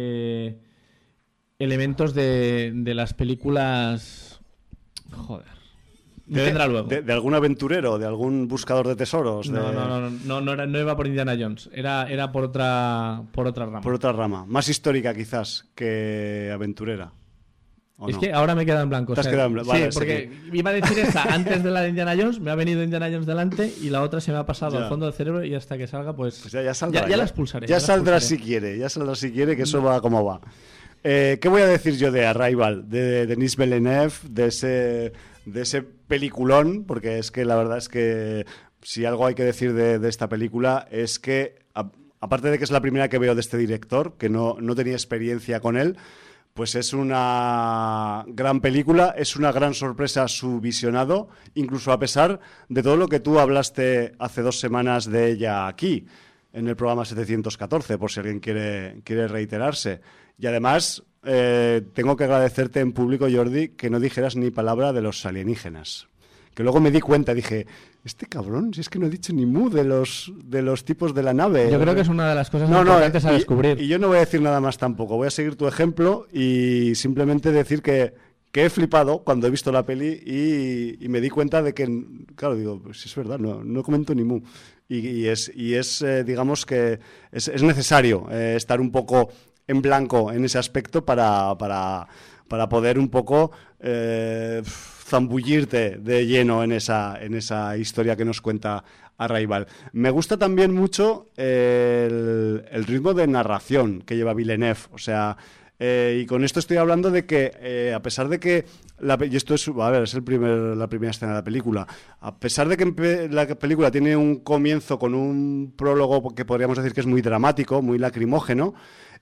elementos de las películas... Joder. Me vendrá luego. ¿De algún aventurero? ¿De algún buscador de tesoros? No iba por Indiana Jones. Era por otra rama. Por otra rama. Más histórica quizás que aventurera. Es que ahora me queda en blanco. ¿Te has quedado en blanco? Vale, sí, porque iba a decir esta antes de la de Indiana Jones, me ha venido Indiana Jones delante y la otra se me ha pasado al fondo del cerebro y hasta que salga, pues ya saldrá. Ya la expulsaré. Ya saldrá si quiere, que eso va como va. ¿Qué voy a decir yo de Arrival, de Denis Villeneuve, de ese peliculón? Porque es que la verdad es que si algo hay que decir de esta película es que, aparte de que es la primera que veo de este director, que no tenía experiencia con él, pues es una gran película, es una gran sorpresa su visionado, incluso a pesar de todo lo que tú hablaste hace 2 semanas de ella aquí, en el programa 714, por si alguien quiere reiterarse. Y además, tengo que agradecerte en público, Jordi, que no dijeras ni palabra de los alienígenas. Que luego me di cuenta, dije, este cabrón, si es que no he dicho ni mu de los tipos de la nave. Yo creo que es una de las cosas importantes a descubrir. Y yo no voy a decir nada más tampoco. Voy a seguir tu ejemplo y simplemente decir que he flipado cuando he visto la peli y me di cuenta de que, claro, digo, pues es verdad, no comento ni mu. Y es digamos que es necesario estar un poco en blanco en ese aspecto para poder un poco zambullirte de lleno en esa historia que nos cuenta Arrival. Me gusta también mucho el ritmo de narración que lleva Villeneuve, o sea, y con esto estoy hablando de que a pesar de que y esto es la primera escena de la película, a pesar de que la película tiene un comienzo con un prólogo que podríamos decir que es muy dramático, muy lacrimógeno,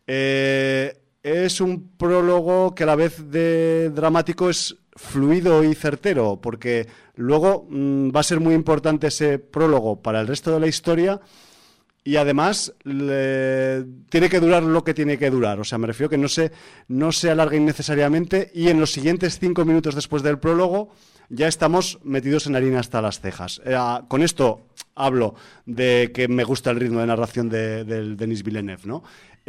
es un prólogo que a la vez de dramático es fluido y certero, porque luego va a ser muy importante ese prólogo para el resto de la historia y además tiene que durar lo que tiene que durar. O sea, me refiero que no se alargue innecesariamente y en los siguientes 5 minutos después del prólogo ya estamos metidos en harina hasta las cejas. Con esto hablo de que me gusta el ritmo de narración del Denis Villeneuve, ¿no?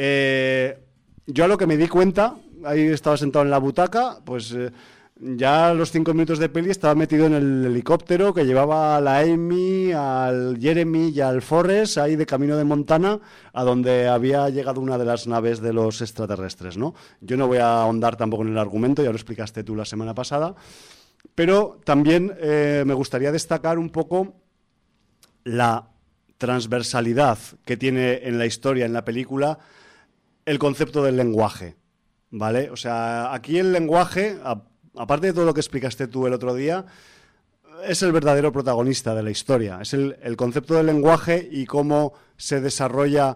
Yo a lo que me di cuenta, ahí estaba sentado en la butaca, pues ya a los 5 minutos de peli estaba metido en el helicóptero que llevaba a la Amy, al Jeremy y al Forrest ahí de camino de Montana, a donde había llegado una de las naves de los extraterrestres, ¿no? Yo no voy a ahondar tampoco en el argumento, ya lo explicaste tú la semana pasada, pero también me gustaría destacar un poco la transversalidad que tiene en la historia, en la película, el concepto del lenguaje, ¿vale? O sea, aquí el lenguaje, aparte de todo lo que explicaste tú el otro día, es el verdadero protagonista de la historia. Es el concepto del lenguaje y cómo se desarrolla,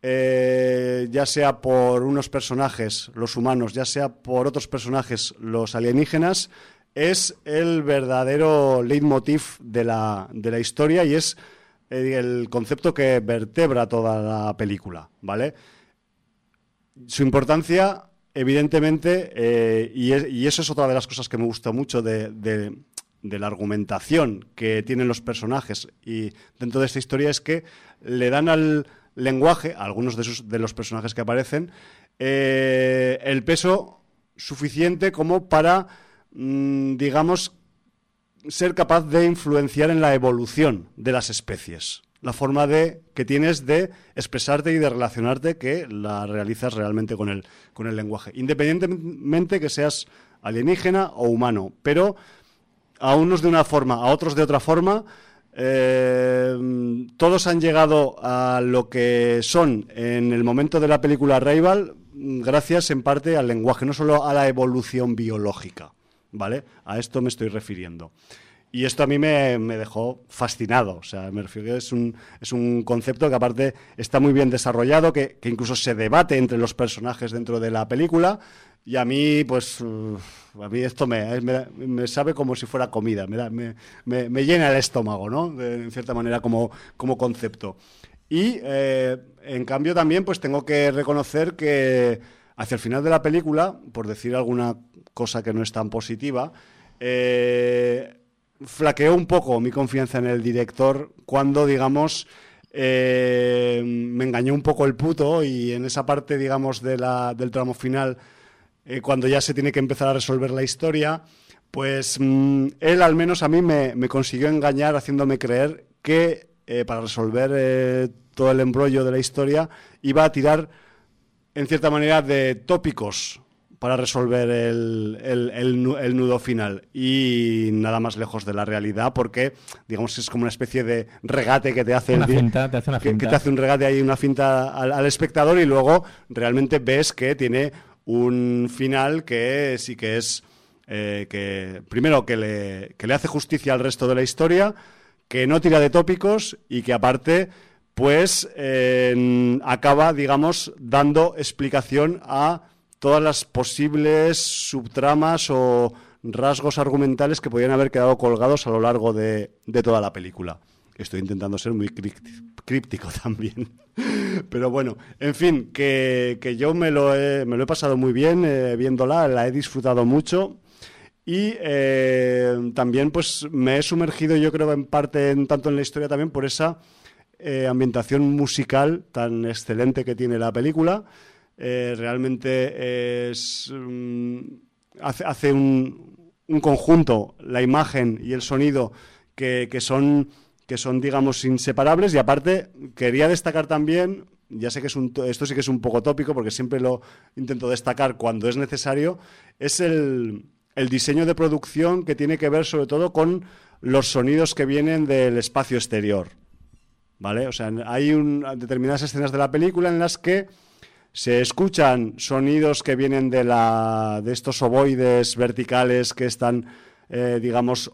ya sea por unos personajes, los humanos, ya sea por otros personajes, los alienígenas, es el verdadero leitmotiv de la historia y es el concepto que vertebra toda la película, ¿vale? Su importancia, evidentemente, y eso es otra de las cosas que me gusta mucho de la argumentación que tienen los personajes y dentro de esta historia, es que le dan al lenguaje, a algunos de los personajes que aparecen, el peso suficiente como para, digamos, ser capaz de influenciar en la evolución de las especies. La forma que tienes de expresarte y de relacionarte, que la realizas realmente con el lenguaje, independientemente que seas alienígena o humano, pero a unos de una forma, a otros de otra forma, todos han llegado a lo que son en el momento de la película Arrival gracias en parte al lenguaje, no solo a la evolución biológica, ¿vale? A esto me estoy refiriendo. Y esto a mí me dejó fascinado, o sea, me refiero que es un concepto que aparte está muy bien desarrollado, que incluso se debate entre los personajes dentro de la película, y a mí, pues, a mí esto me sabe como si fuera comida, me llena el estómago, ¿no? En cierta manera como concepto. Y, en cambio, también pues tengo que reconocer que hacia el final de la película, por decir alguna cosa que no es tan positiva, flaqueó un poco mi confianza en el director cuando, digamos, me engañó un poco el puto, y en esa parte, digamos, del tramo final, cuando ya se tiene que empezar a resolver la historia, pues él al menos a mí me consiguió engañar haciéndome creer que para resolver todo el embrollo de la historia iba a tirar en cierta manera de tópicos para resolver el nudo final, y nada más lejos de la realidad, porque digamos es como una especie de regate que te hace una finta. que te hace un regate ahí, una finta al espectador, y luego realmente ves que tiene un final que sí que es que primero que le hace justicia al resto de la historia, que no tira de tópicos, y que aparte pues acaba, digamos, dando explicación a todas las posibles subtramas o rasgos argumentales que podían haber quedado colgados a lo largo de toda la película. Estoy intentando ser muy críptico también. Pero bueno, en fin, que yo me lo he pasado muy bien viéndola, la he disfrutado mucho. Y también pues me he sumergido, yo creo, en parte tanto en la historia también por esa ambientación musical tan excelente que tiene la película. Realmente hace un conjunto, la imagen y el sonido que son, digamos, inseparables. Y aparte quería destacar también, ya sé que esto sí que es un poco tópico porque siempre lo intento destacar cuando es necesario, es el diseño de producción, que tiene que ver sobre todo con los sonidos que vienen del espacio exterior, ¿vale? O sea, hay determinadas escenas de la película en las que se escuchan sonidos que vienen de estos ovoides verticales que están, digamos,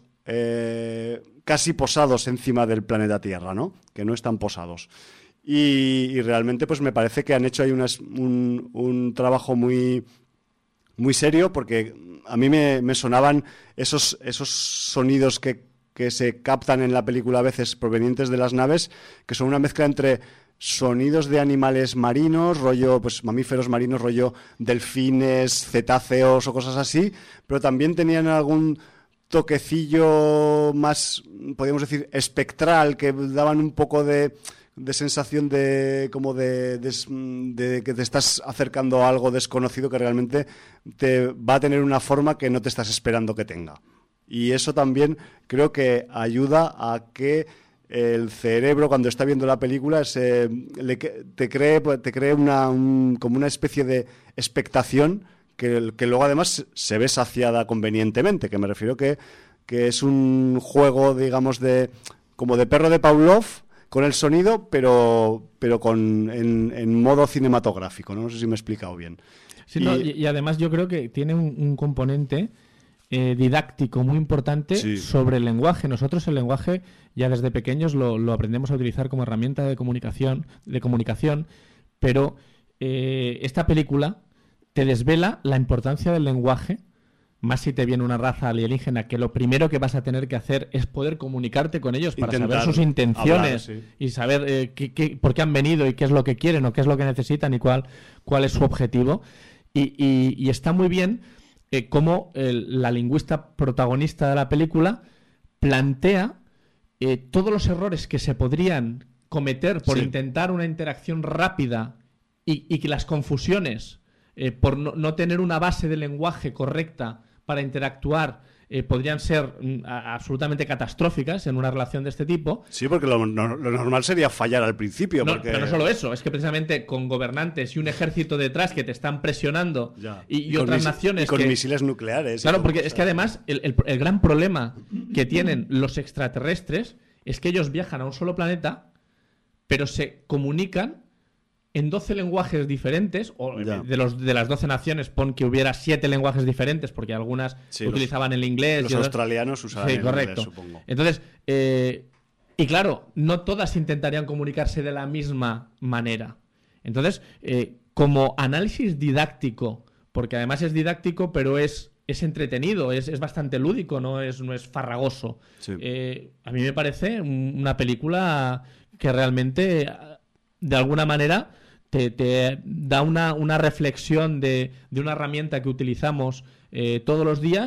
casi posados encima del planeta Tierra, ¿no? Que no están posados. Y realmente pues me parece que han hecho ahí un trabajo muy, muy serio, porque a mí me sonaban esos sonidos que se captan en la película a veces provenientes de las naves, que son una mezcla entre sonidos de animales marinos, rollo pues mamíferos marinos, rollo delfines, cetáceos o cosas así, pero también tenían algún toquecillo más, podríamos decir, espectral, que daban un poco de sensación de que te estás acercando a algo desconocido que realmente te va a tener una forma que no te estás esperando que tenga. Y eso también creo que ayuda a que el cerebro, cuando está viendo la película, te cree como una especie de expectación que luego además se ve saciada convenientemente, que me refiero que es un juego, digamos, como de perro de Pavlov con el sonido, pero en modo cinematográfico, ¿no? No sé si me he explicado bien. Sí, y además yo creo que tiene un componente didáctico muy importante, sí, sobre el lenguaje. Nosotros el lenguaje ya desde pequeños lo aprendemos a utilizar como herramienta de comunicación, pero esta película te desvela la importancia del lenguaje, más si te viene una raza alienígena, que lo primero que vas a tener que hacer es poder comunicarte con ellos para saber sus intenciones, hablar, sí, y saber por qué han venido y qué es lo que quieren o qué es lo que necesitan y cuál es su objetivo. Y está muy bien cómo la lingüista protagonista de la película plantea todos los errores que se podrían cometer por, sí, intentar una interacción rápida y que las confusiones por no tener una base de lenguaje correcta para interactuar podrían ser absolutamente catastróficas en una relación de este tipo. Sí, porque lo normal sería fallar al principio. Pero no solo eso, es que precisamente con gobernantes y un ejército detrás que te están presionando y otras naciones... Y con misiles nucleares. Claro, porque es que además el gran problema que tienen los extraterrestres es que ellos viajan a un solo planeta, pero se comunican en 12 lenguajes diferentes, o de las 12 naciones, pon que hubiera 7 lenguajes diferentes, porque algunas utilizaban el inglés. Los australianos usaban el inglés, supongo. Entonces, y claro, no todas intentarían comunicarse de la misma manera. Entonces, como análisis didáctico, porque además es didáctico, pero es entretenido, es bastante lúdico, no es farragoso. Sí. A mí me parece una película que realmente, de alguna manera, te da una reflexión de una herramienta que utilizamos todos los días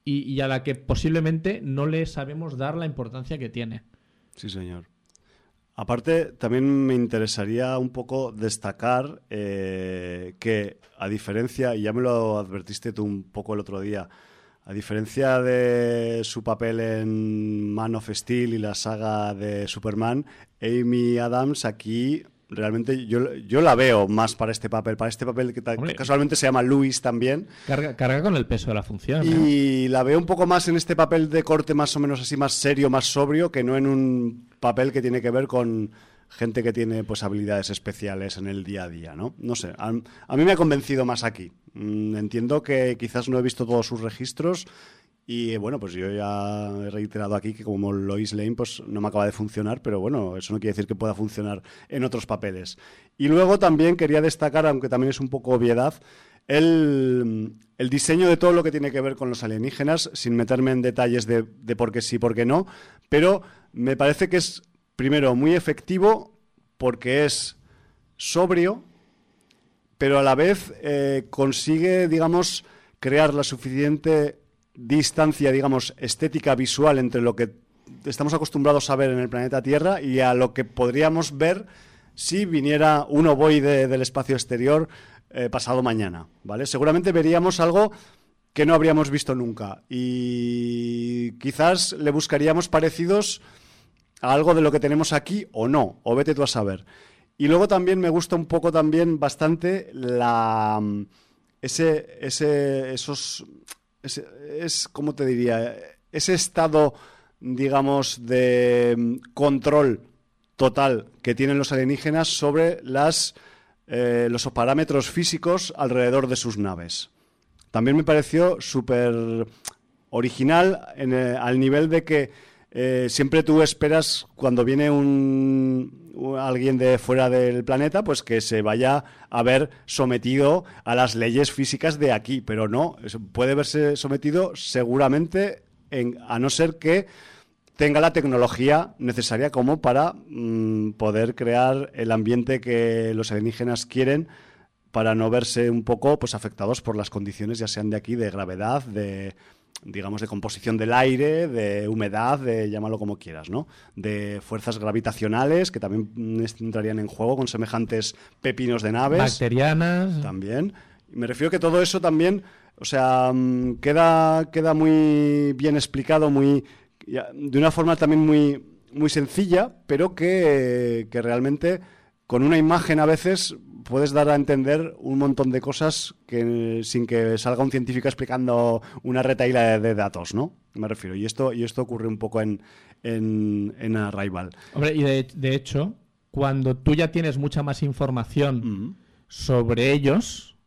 y a la que posiblemente no le sabemos dar la importancia que tiene. Sí, señor. Aparte, también me interesaría un poco destacar que, a diferencia, y ya me lo advertiste tú un poco el otro día, a diferencia de su papel en Man of Steel y la saga de Superman, Amy Adams aquí realmente yo la veo más para este papel que casualmente se llama Lois también. Carga con el peso de la función. Y la veo un poco más en este papel de corte más o menos así, más serio, más sobrio, que no en un papel que tiene que ver con gente que tiene pues habilidades especiales en el día a día, ¿no? No sé, a mí me ha convencido más aquí. Entiendo que quizás no he visto todos sus registros y bueno, pues yo ya he reiterado aquí que como Lois Lane pues no me acaba de funcionar, pero bueno, eso no quiere decir que pueda funcionar en otros papeles. Y luego también quería destacar, aunque también es un poco obviedad, el diseño de todo lo que tiene que ver con los alienígenas, sin meterme en detalles de por qué sí, por qué no, pero me parece que es, primero, muy efectivo porque es sobrio, pero a la vez consigue, digamos, crear la suficiente distancia, digamos, estética visual entre lo que estamos acostumbrados a ver en el planeta Tierra y a lo que podríamos ver si viniera un ovoide del espacio exterior pasado mañana, ¿vale? Seguramente veríamos algo que no habríamos visto nunca y quizás le buscaríamos parecidos a algo de lo que tenemos aquí o no, o vete tú a saber. Y luego también me gusta un poco también bastante ¿cómo te diría? Ese estado, digamos, de control total que tienen los alienígenas sobre los parámetros físicos alrededor de sus naves. También me pareció súper original al nivel de que siempre tú esperas cuando viene alguien de fuera del planeta, pues que se vaya a ver sometido a las leyes físicas de aquí, pero no, puede verse sometido seguramente a no ser que tenga la tecnología necesaria como para poder crear el ambiente que los alienígenas quieren para no verse un poco pues afectados por las condiciones, ya sean de aquí, de gravedad, digamos, de composición del aire, de humedad, de llámalo como quieras, ¿no? De fuerzas gravitacionales que también entrarían en juego con semejantes pepinos de naves. Bacterianas. También. Me refiero que todo eso también, o sea, queda muy bien explicado, de una forma también muy, muy sencilla, pero que realmente con una imagen a veces puedes dar a entender un montón de cosas sin que salga un científico explicando una retahíla de datos, ¿no? Me refiero. Y esto ocurre un poco en Arrival. Hombre, y de hecho, cuando tú ya tienes mucha más información sobre ellos,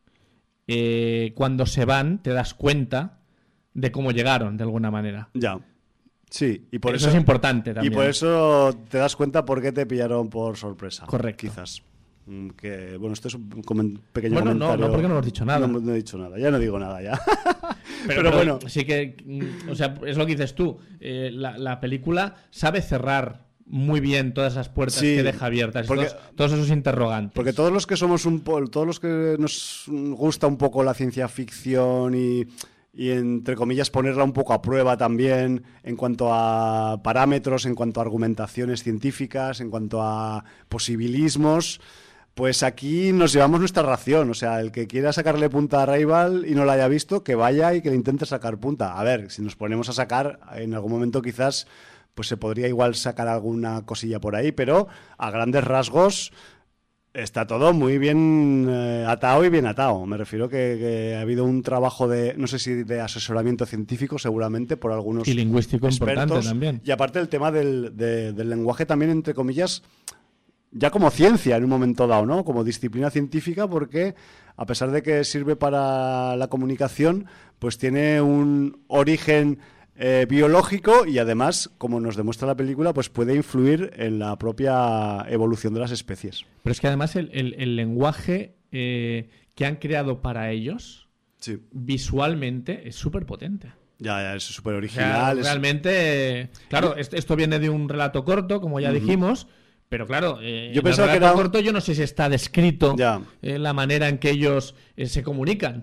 cuando se van, te das cuenta de cómo llegaron, de alguna manera. Ya. Sí, y por eso es importante también. Y por eso te das cuenta por qué te pillaron por sorpresa. Correcto. Quizás. Que, bueno, esto es un pequeño comentario. No, porque no hemos dicho nada. No he dicho nada, ya no digo nada ya. pero bueno. Sí que, o sea, es lo que dices tú. La película sabe cerrar muy bien todas esas puertas que deja abiertas, todos esos interrogantes. Porque todos los que todos los que nos gusta un poco la ciencia ficción y entre comillas ponerla un poco a prueba también en cuanto a parámetros, en cuanto a argumentaciones científicas, en cuanto a posibilismos, pues aquí nos llevamos nuestra ración. O sea, el que quiera sacarle punta a Arrival y no la haya visto, que vaya y que le intente sacar punta. A ver, si nos ponemos a sacar, en algún momento quizás pues se podría igual sacar alguna cosilla por ahí, pero a grandes rasgos está todo muy bien atado y bien atado. Me refiero que ha habido un trabajo no sé si de asesoramiento científico seguramente por algunos y lingüístico expertos, importante también. Y aparte el tema del lenguaje también, entre comillas, ya como ciencia en un momento dado, ¿no? Como disciplina científica, porque a pesar de que sirve para la comunicación, pues tiene un origen biológico y además, como nos demuestra la película, pues puede influir en la propia evolución de las especies. Pero es que además el lenguaje que han creado para ellos, visualmente, es súper potente. Ya, es súper original. O sea, realmente, claro, esto viene de un relato corto, como ya dijimos, pero claro, yo pensaba en el relato corto yo no sé si está descrito la manera en que ellos se comunican.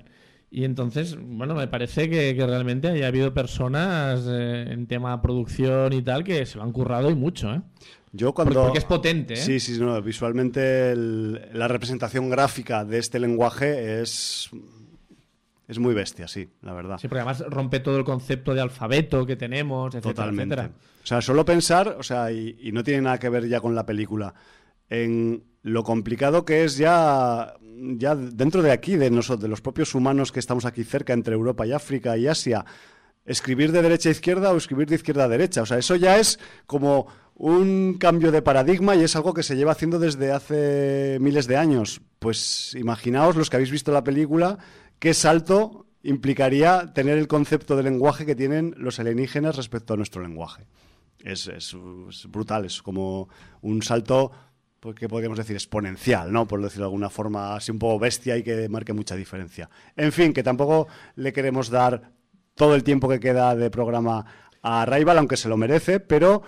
Y entonces, bueno, me parece que realmente haya habido personas en tema producción y tal que se lo han currado y mucho, ¿eh? Yo cuando... Porque es potente, ¿eh? Sí, no, visualmente la representación gráfica de este lenguaje es muy bestia, sí, la verdad. Sí, porque además rompe todo el concepto de alfabeto que tenemos, etcétera, Totalmente. etcétera. O sea, solo pensar, o sea, y no tiene nada que ver ya con la película, en lo complicado que es ya dentro de aquí, de nosotros, de los propios humanos que estamos aquí cerca, entre Europa y África y Asia, escribir de derecha a izquierda o escribir de izquierda a derecha. O sea, eso ya es como un cambio de paradigma y es algo que se lleva haciendo desde hace miles de años. Pues imaginaos, los que habéis visto la película, qué salto implicaría tener el concepto de lenguaje que tienen los alienígenas respecto a nuestro lenguaje. Es brutal, es como un salto, pues, que podríamos decir exponencial, ¿no? Por decirlo de alguna forma, así un poco bestia y que marque mucha diferencia. En fin, que tampoco le queremos dar todo el tiempo que queda de programa a Arrival, aunque se lo merece, pero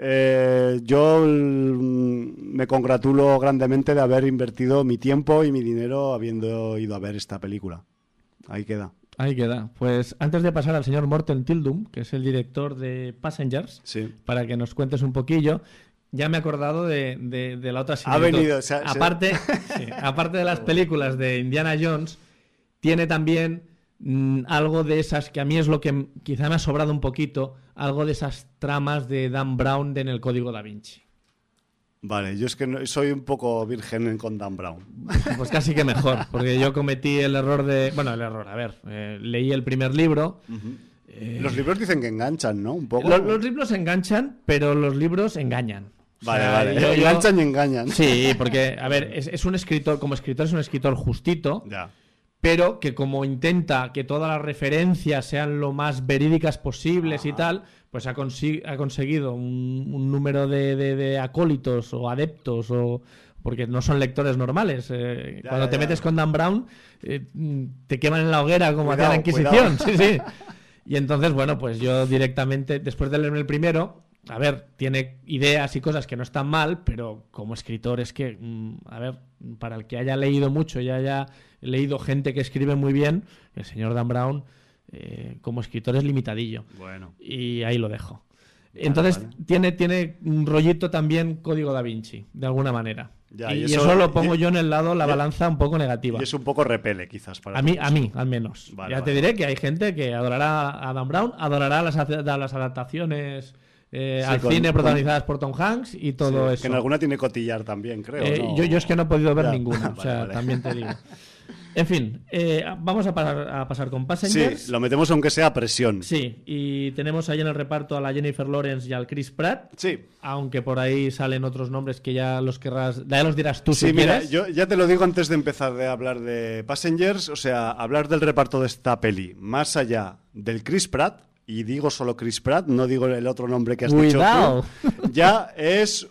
yo me congratulo grandemente de haber invertido mi tiempo y mi dinero habiendo ido a ver esta película. Ahí queda. Ahí queda. Pues antes de pasar al señor Morten Tildum, que es el director de Passengers, sí, para que nos cuentes un poquillo, ya me he acordado de la otra Ha venido, aparte de las películas de Indiana Jones, tiene también algo de esas, que a mí es lo que quizá me ha sobrado un poquito, algo de esas tramas de Dan Brown en el Código Da Vinci. Vale, yo es que soy un poco virgen con Dan Brown. Pues casi que mejor, porque yo cometí el error de... Bueno, el error, a ver, leí el primer libro... Los libros dicen que enganchan, ¿no? Un poco. Los libros enganchan, pero los libros engañan. Vale. Enganchan y engañan. Sí, porque, a ver, es un escritor, como escritor es un escritor justito, ya, pero que como intenta que todas las referencias sean lo más verídicas posibles y tal, pues ha conseguido un número de acólitos o adeptos, porque no son lectores normales. Cuando te metes con Dan Brown, te queman en la hoguera como hacía la Inquisición. Sí. Y entonces, bueno, pues yo directamente, después de leerme el primero, a ver, tiene ideas y cosas que no están mal, pero como escritor es que, a ver, para el que haya leído mucho y haya leído gente que escribe muy bien, el señor Dan Brown, como escritor es limitadillo. Bueno. Y ahí lo dejo. Entonces, vale. Tiene un rollito también Código Da Vinci, de alguna manera. Ya, y eso lo pongo yo en el lado, la balanza un poco negativa. Y es un poco repele, quizás. Para a mí, al menos. Vale, te diré que hay gente que adorará a Dan Brown, adorará las adaptaciones al cine protagonizadas por Tom Hanks y todo eso. Que en alguna tiene cotillar también, creo. ¿no? Yo es que no he podido ver ninguna, también te digo. En fin, vamos a pasar con Passengers. Sí, lo metemos aunque sea a presión. Sí, y tenemos ahí en el reparto a la Jennifer Lawrence y al Chris Pratt. Sí. Aunque por ahí salen otros nombres que ya los querrás, ya los dirás tú. Sí, si mira, quieres. yo ya te lo digo antes de empezar de hablar de Passengers, o sea, hablar del reparto de esta peli, más allá del Chris Pratt, y digo solo Chris Pratt, no digo el otro nombre que has dicho tú, ya es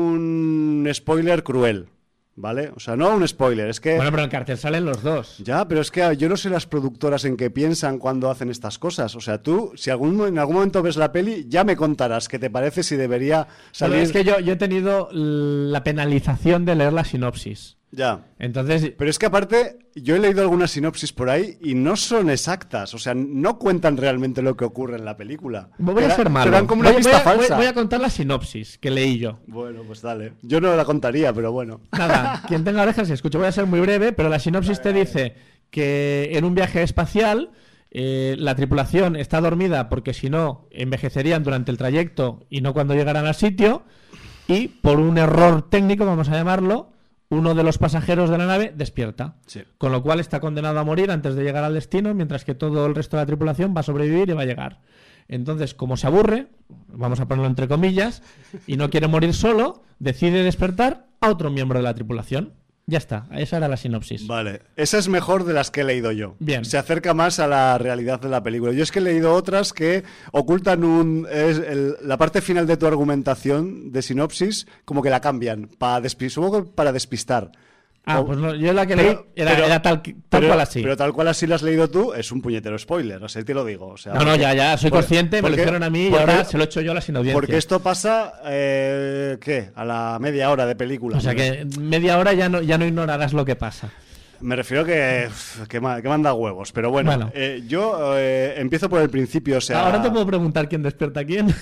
un spoiler cruel. ¿Vale? O sea, no un spoiler, es que... Bueno, pero en el cartel salen los dos. Ya, pero es que yo no sé las productoras en qué piensan cuando hacen estas cosas. O sea, tú, si en algún momento ves la peli, ya me contarás qué te parece, si debería salir... Pero es que yo he tenido la penalización de leer la sinopsis. Ya. Entonces... Pero es que aparte, yo he leído algunas sinopsis por ahí y no son exactas. O sea, no cuentan realmente lo que ocurre en la película. Voy a ser malo. Te dan como una pista falsa. Voy a contar la sinopsis que leí yo. Bueno, pues dale. Yo no la contaría, pero bueno. Nada, quien tenga orejas se escucha. Voy a ser muy breve, pero la sinopsis te dice que en un viaje espacial la tripulación está dormida porque si no envejecerían durante el trayecto y no cuando llegaran al sitio, y por un error técnico, vamos a llamarlo, uno de los pasajeros de la nave despierta, sí. Con lo cual está condenado a morir antes de llegar al destino, mientras que todo el resto de la tripulación va a sobrevivir y va a llegar. Entonces, como se aburre, vamos a ponerlo entre comillas, y no quiere morir solo, decide despertar a otro miembro de la tripulación. Ya está, esa era la sinopsis. Vale, esa es mejor de las que he leído yo. Bien. Se acerca más a la realidad de la película. Yo es que he leído otras que ocultan la parte final de tu argumentación de sinopsis, como que la cambian, supongo que para despistar. Pues no, yo la que leí era tal cual así. Pero tal cual así la has leído tú, es un puñetero spoiler, o sea, te lo digo. O sea, no, ya, soy consciente, me lo hicieron a mí y ahora se lo he hecho yo a la sin audiencia. Porque esto pasa, ¿qué? A la media hora de película. O sea que media hora ya no ignorarás lo que pasa. Me refiero que manda huevos, pero bueno. Yo empiezo por el principio, o sea... Ahora te puedo preguntar quién despierta a quién.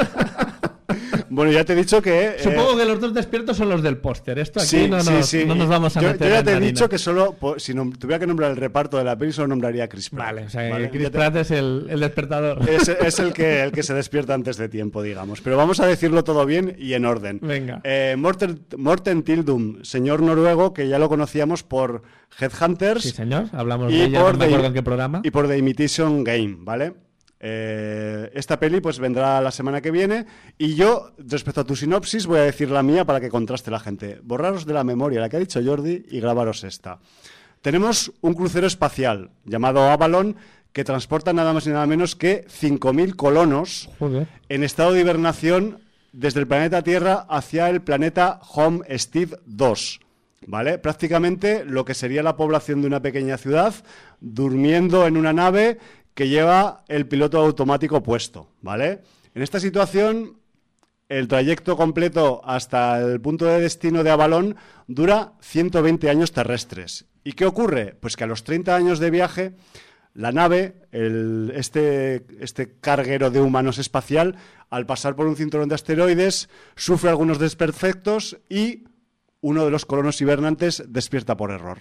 Bueno, ya te he dicho que... Supongo que los dos despiertos son los del póster. Esto aquí no nos vamos a meter. Yo ya te he dicho que solo, si tuviera que nombrar el reparto de la peli, solo nombraría a Chris Pratt. Vale, o sea, ¿vale? Chris Pratt es el despertador. Es el que se despierta antes de tiempo, digamos. Pero vamos a decirlo todo bien y en orden. Venga. Morten Tildum, señor noruego, que ya lo conocíamos por Headhunters. Sí, señor. Hablamos de ella, no me acuerdo en qué programa. Y por The Imitation Game, ¿vale? Esta peli pues vendrá la semana que viene y yo, respecto a tu sinopsis, voy a decir la mía para que contraste la gente. Borraros de la memoria la que ha dicho Jordi y grabaros esta. Tenemos un crucero espacial llamado Avalon que transporta nada más y nada menos que 5.000 colonos en estado de hibernación desde el planeta Tierra hacia el planeta Homestead 2. ¿Vale? Prácticamente lo que sería la población de una pequeña ciudad durmiendo en una nave que lleva el piloto automático puesto, ¿vale? En esta situación, el trayecto completo hasta el punto de destino de Avalon dura 120 años terrestres. ¿Y qué ocurre? Pues que a los 30 años de viaje, la nave, este carguero de humanos espacial, al pasar por un cinturón de asteroides, sufre algunos desperfectos y uno de los colonos hibernantes despierta por error,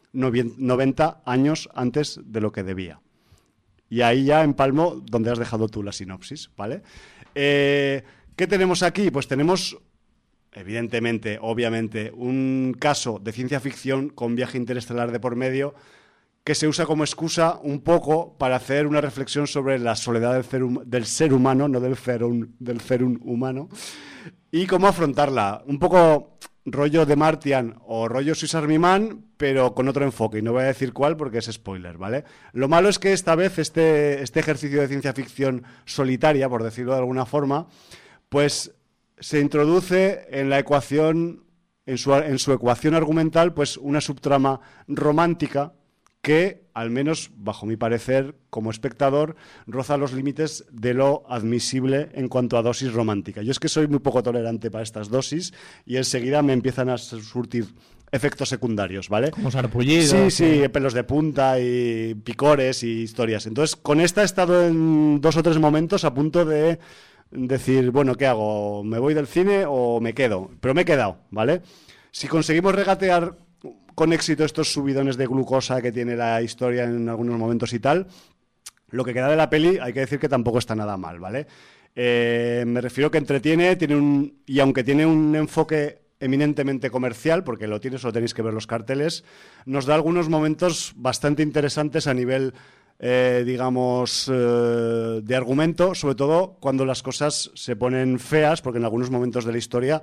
90 años antes de lo que debía. Y ahí ya empalmo donde has dejado tú la sinopsis, ¿vale? ¿Qué tenemos aquí? Pues tenemos, evidentemente, obviamente, un caso de ciencia ficción con viaje interestelar de por medio que se usa como excusa un poco para hacer una reflexión sobre la soledad del ser humano, no del ferum humano, y cómo afrontarla. Un poco rollo de Martian o rollo Swiss Army Man, pero con otro enfoque, y no voy a decir cuál porque es spoiler, ¿vale? Lo malo es que esta vez este ejercicio de ciencia ficción solitaria, por decirlo de alguna forma, pues se introduce en la ecuación, en su ecuación argumental, pues una subtrama romántica que, al menos bajo mi parecer, como espectador, roza los límites de lo admisible en cuanto a dosis romántica. Yo es que soy muy poco tolerante para estas dosis y enseguida me empiezan a surtir efectos secundarios, ¿vale? Como sarpullidos. Sí, pelos de punta y picores y historias. Entonces, con esta he estado en 2 o 3 momentos a punto de decir, bueno, ¿qué hago? ¿Me voy del cine o me quedo? Pero me he quedado, ¿vale? Si conseguimos regatear con éxito estos subidones de glucosa que tiene la historia en algunos momentos y tal, lo que queda de la peli hay que decir que tampoco está nada mal, ¿vale? Me refiero que entretiene, y aunque tiene un enfoque eminentemente comercial, porque lo tiene, solo tenéis que ver los carteles, nos da algunos momentos bastante interesantes a nivel, digamos, de argumento, sobre todo cuando las cosas se ponen feas, porque en algunos momentos de la historia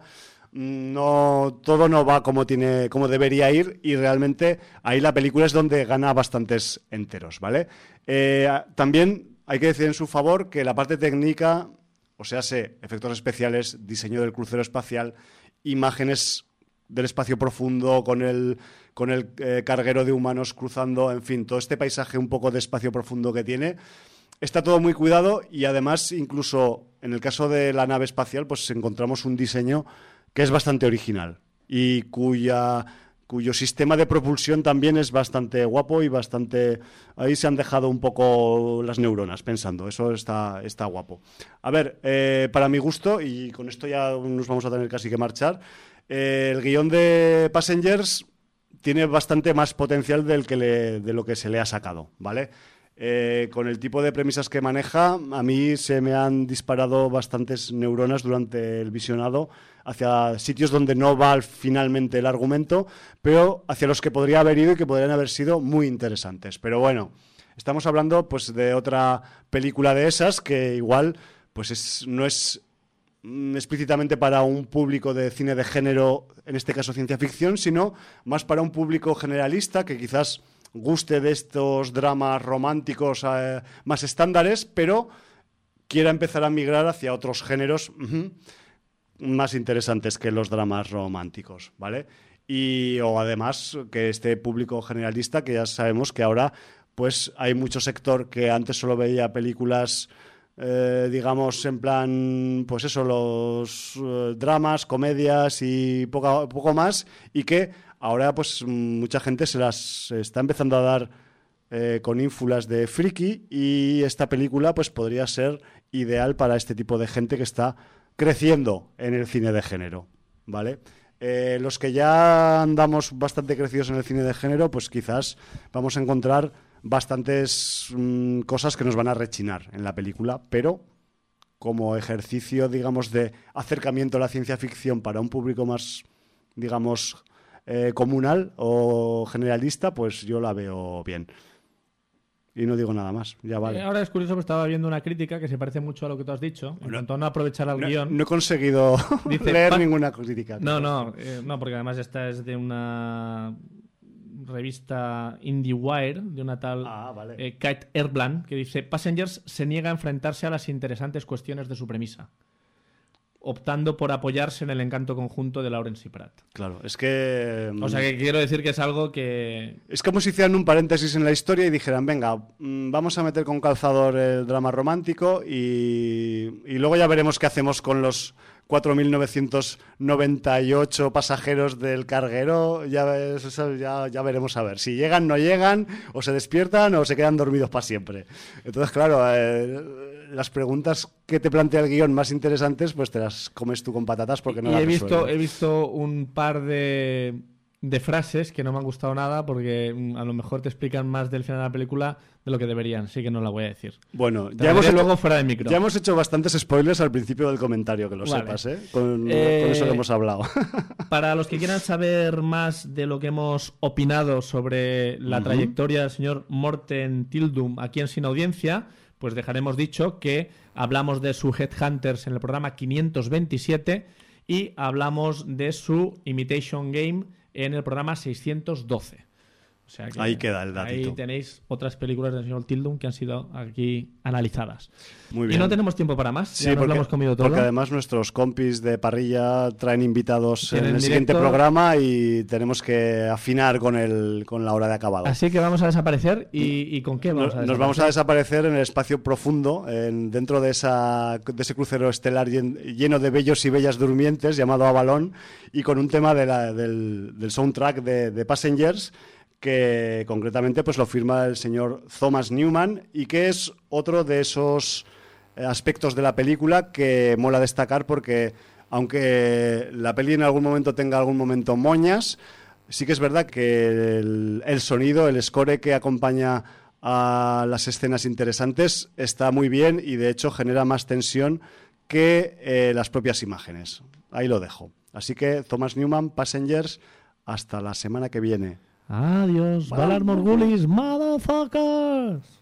todo no va como debería ir, y realmente ahí la película es donde gana bastantes enteros, ¿vale? También hay que decir en su favor que la parte técnica, o sea, efectos especiales, diseño del crucero espacial, imágenes del espacio profundo con el carguero de humanos cruzando, en fin, todo este paisaje un poco de espacio profundo que tiene, está todo muy cuidado, y además incluso en el caso de la nave espacial pues encontramos un diseño que es bastante original y cuyo sistema de propulsión también es bastante guapo y bastante... Ahí se han dejado un poco las neuronas pensando, eso está guapo. A ver, para mi gusto, y con esto ya nos vamos a tener casi que marchar, el guión de Passengers tiene bastante más potencial de lo que se le ha sacado, ¿vale? Con el tipo de premisas que maneja, a mí se me han disparado bastantes neuronas durante el visionado hacia sitios donde no va finalmente el argumento, pero hacia los que podría haber ido y que podrían haber sido muy interesantes. Pero bueno, estamos hablando pues de otra película de esas que igual pues no es explícitamente para un público de cine de género, en este caso ciencia ficción, sino más para un público generalista que quizás guste de estos dramas románticos más estándares, pero quiera empezar a migrar hacia otros géneros más interesantes que los dramas románticos, ¿vale? O además que este público generalista, que ya sabemos que ahora pues hay mucho sector que antes solo veía películas digamos en plan pues eso, los dramas, comedias y poco más, y que ahora pues mucha gente se las está empezando a dar con ínfulas de friki, y esta película pues podría ser ideal para este tipo de gente que está creciendo en el cine de género, ¿vale? Los que ya andamos bastante crecidos en el cine de género, pues quizás vamos a encontrar bastantes cosas que nos van a rechinar en la película, pero como ejercicio, digamos, de acercamiento a la ciencia ficción para un público más, digamos, comunal o generalista, pues yo la veo bien. Y no digo nada más, ya vale. Ahora es curioso, porque estaba viendo una crítica que se parece mucho a lo que tú has dicho, en cuanto a no aprovechar al guión. No he conseguido leer ninguna crítica. No, porque además esta es de una revista IndieWire, de una tal vale. Kate Erbland, que dice: Passengers se niega a enfrentarse a las interesantes cuestiones de su premisa, optando por apoyarse en el encanto conjunto de Lawrence y Pratt. Claro, es que... O sea, que quiero decir que es algo que... Es como si hicieran un paréntesis en la historia y dijeran, venga, vamos a meter con calzador el drama romántico y luego ya veremos qué hacemos con los 4.998 pasajeros del carguero. Ya veremos a ver si llegan, no llegan, o se despiertan o se quedan dormidos para siempre. Entonces, claro, las preguntas que te plantea el guión más interesantes, pues te las comes tú con patatas porque no las resuelven. He visto un par de frases que no me han gustado nada, porque a lo mejor te explican más del final de la película de lo que deberían, sí que no la voy a decir. Bueno, ya hemos hecho bastantes spoilers al principio del comentario, que lo sepas, ¿eh? Con eso que hemos hablado. Para los que quieran saber más de lo que hemos opinado sobre la trayectoria del señor Morten Tildum aquí en Sin Audiencia, pues dejaremos dicho que hablamos de su Headhunters en el programa 527 y hablamos de su Imitation Game en el programa 612. O sea que ahí queda el datito. Ahí tenéis otras películas del señor Tildum que han sido aquí analizadas. Muy bien. Y no tenemos tiempo para más. Sí, ya nos lo hemos comido todo. Porque además nuestros compis de parrilla traen invitados en el siguiente programa y tenemos que afinar con la hora de acabado. Así que vamos a desaparecer. ¿Y con qué vamos a desaparecer? Nos vamos a desaparecer en el espacio profundo, dentro de ese crucero estelar lleno de bellos y bellas durmientes llamado Avalon, y con un tema del soundtrack de Passengers, que concretamente pues lo firma el señor Thomas Newman, y que es otro de esos aspectos de la película que mola destacar, porque aunque la peli en algún momento tenga algún momento moñas, sí que es verdad que el sonido, el score que acompaña a las escenas interesantes está muy bien, y de hecho genera más tensión que las propias imágenes. Ahí lo dejo. Así que Thomas Newman, Passengers, hasta la semana que viene. Adiós, Valar Morgulis, motherfuckers.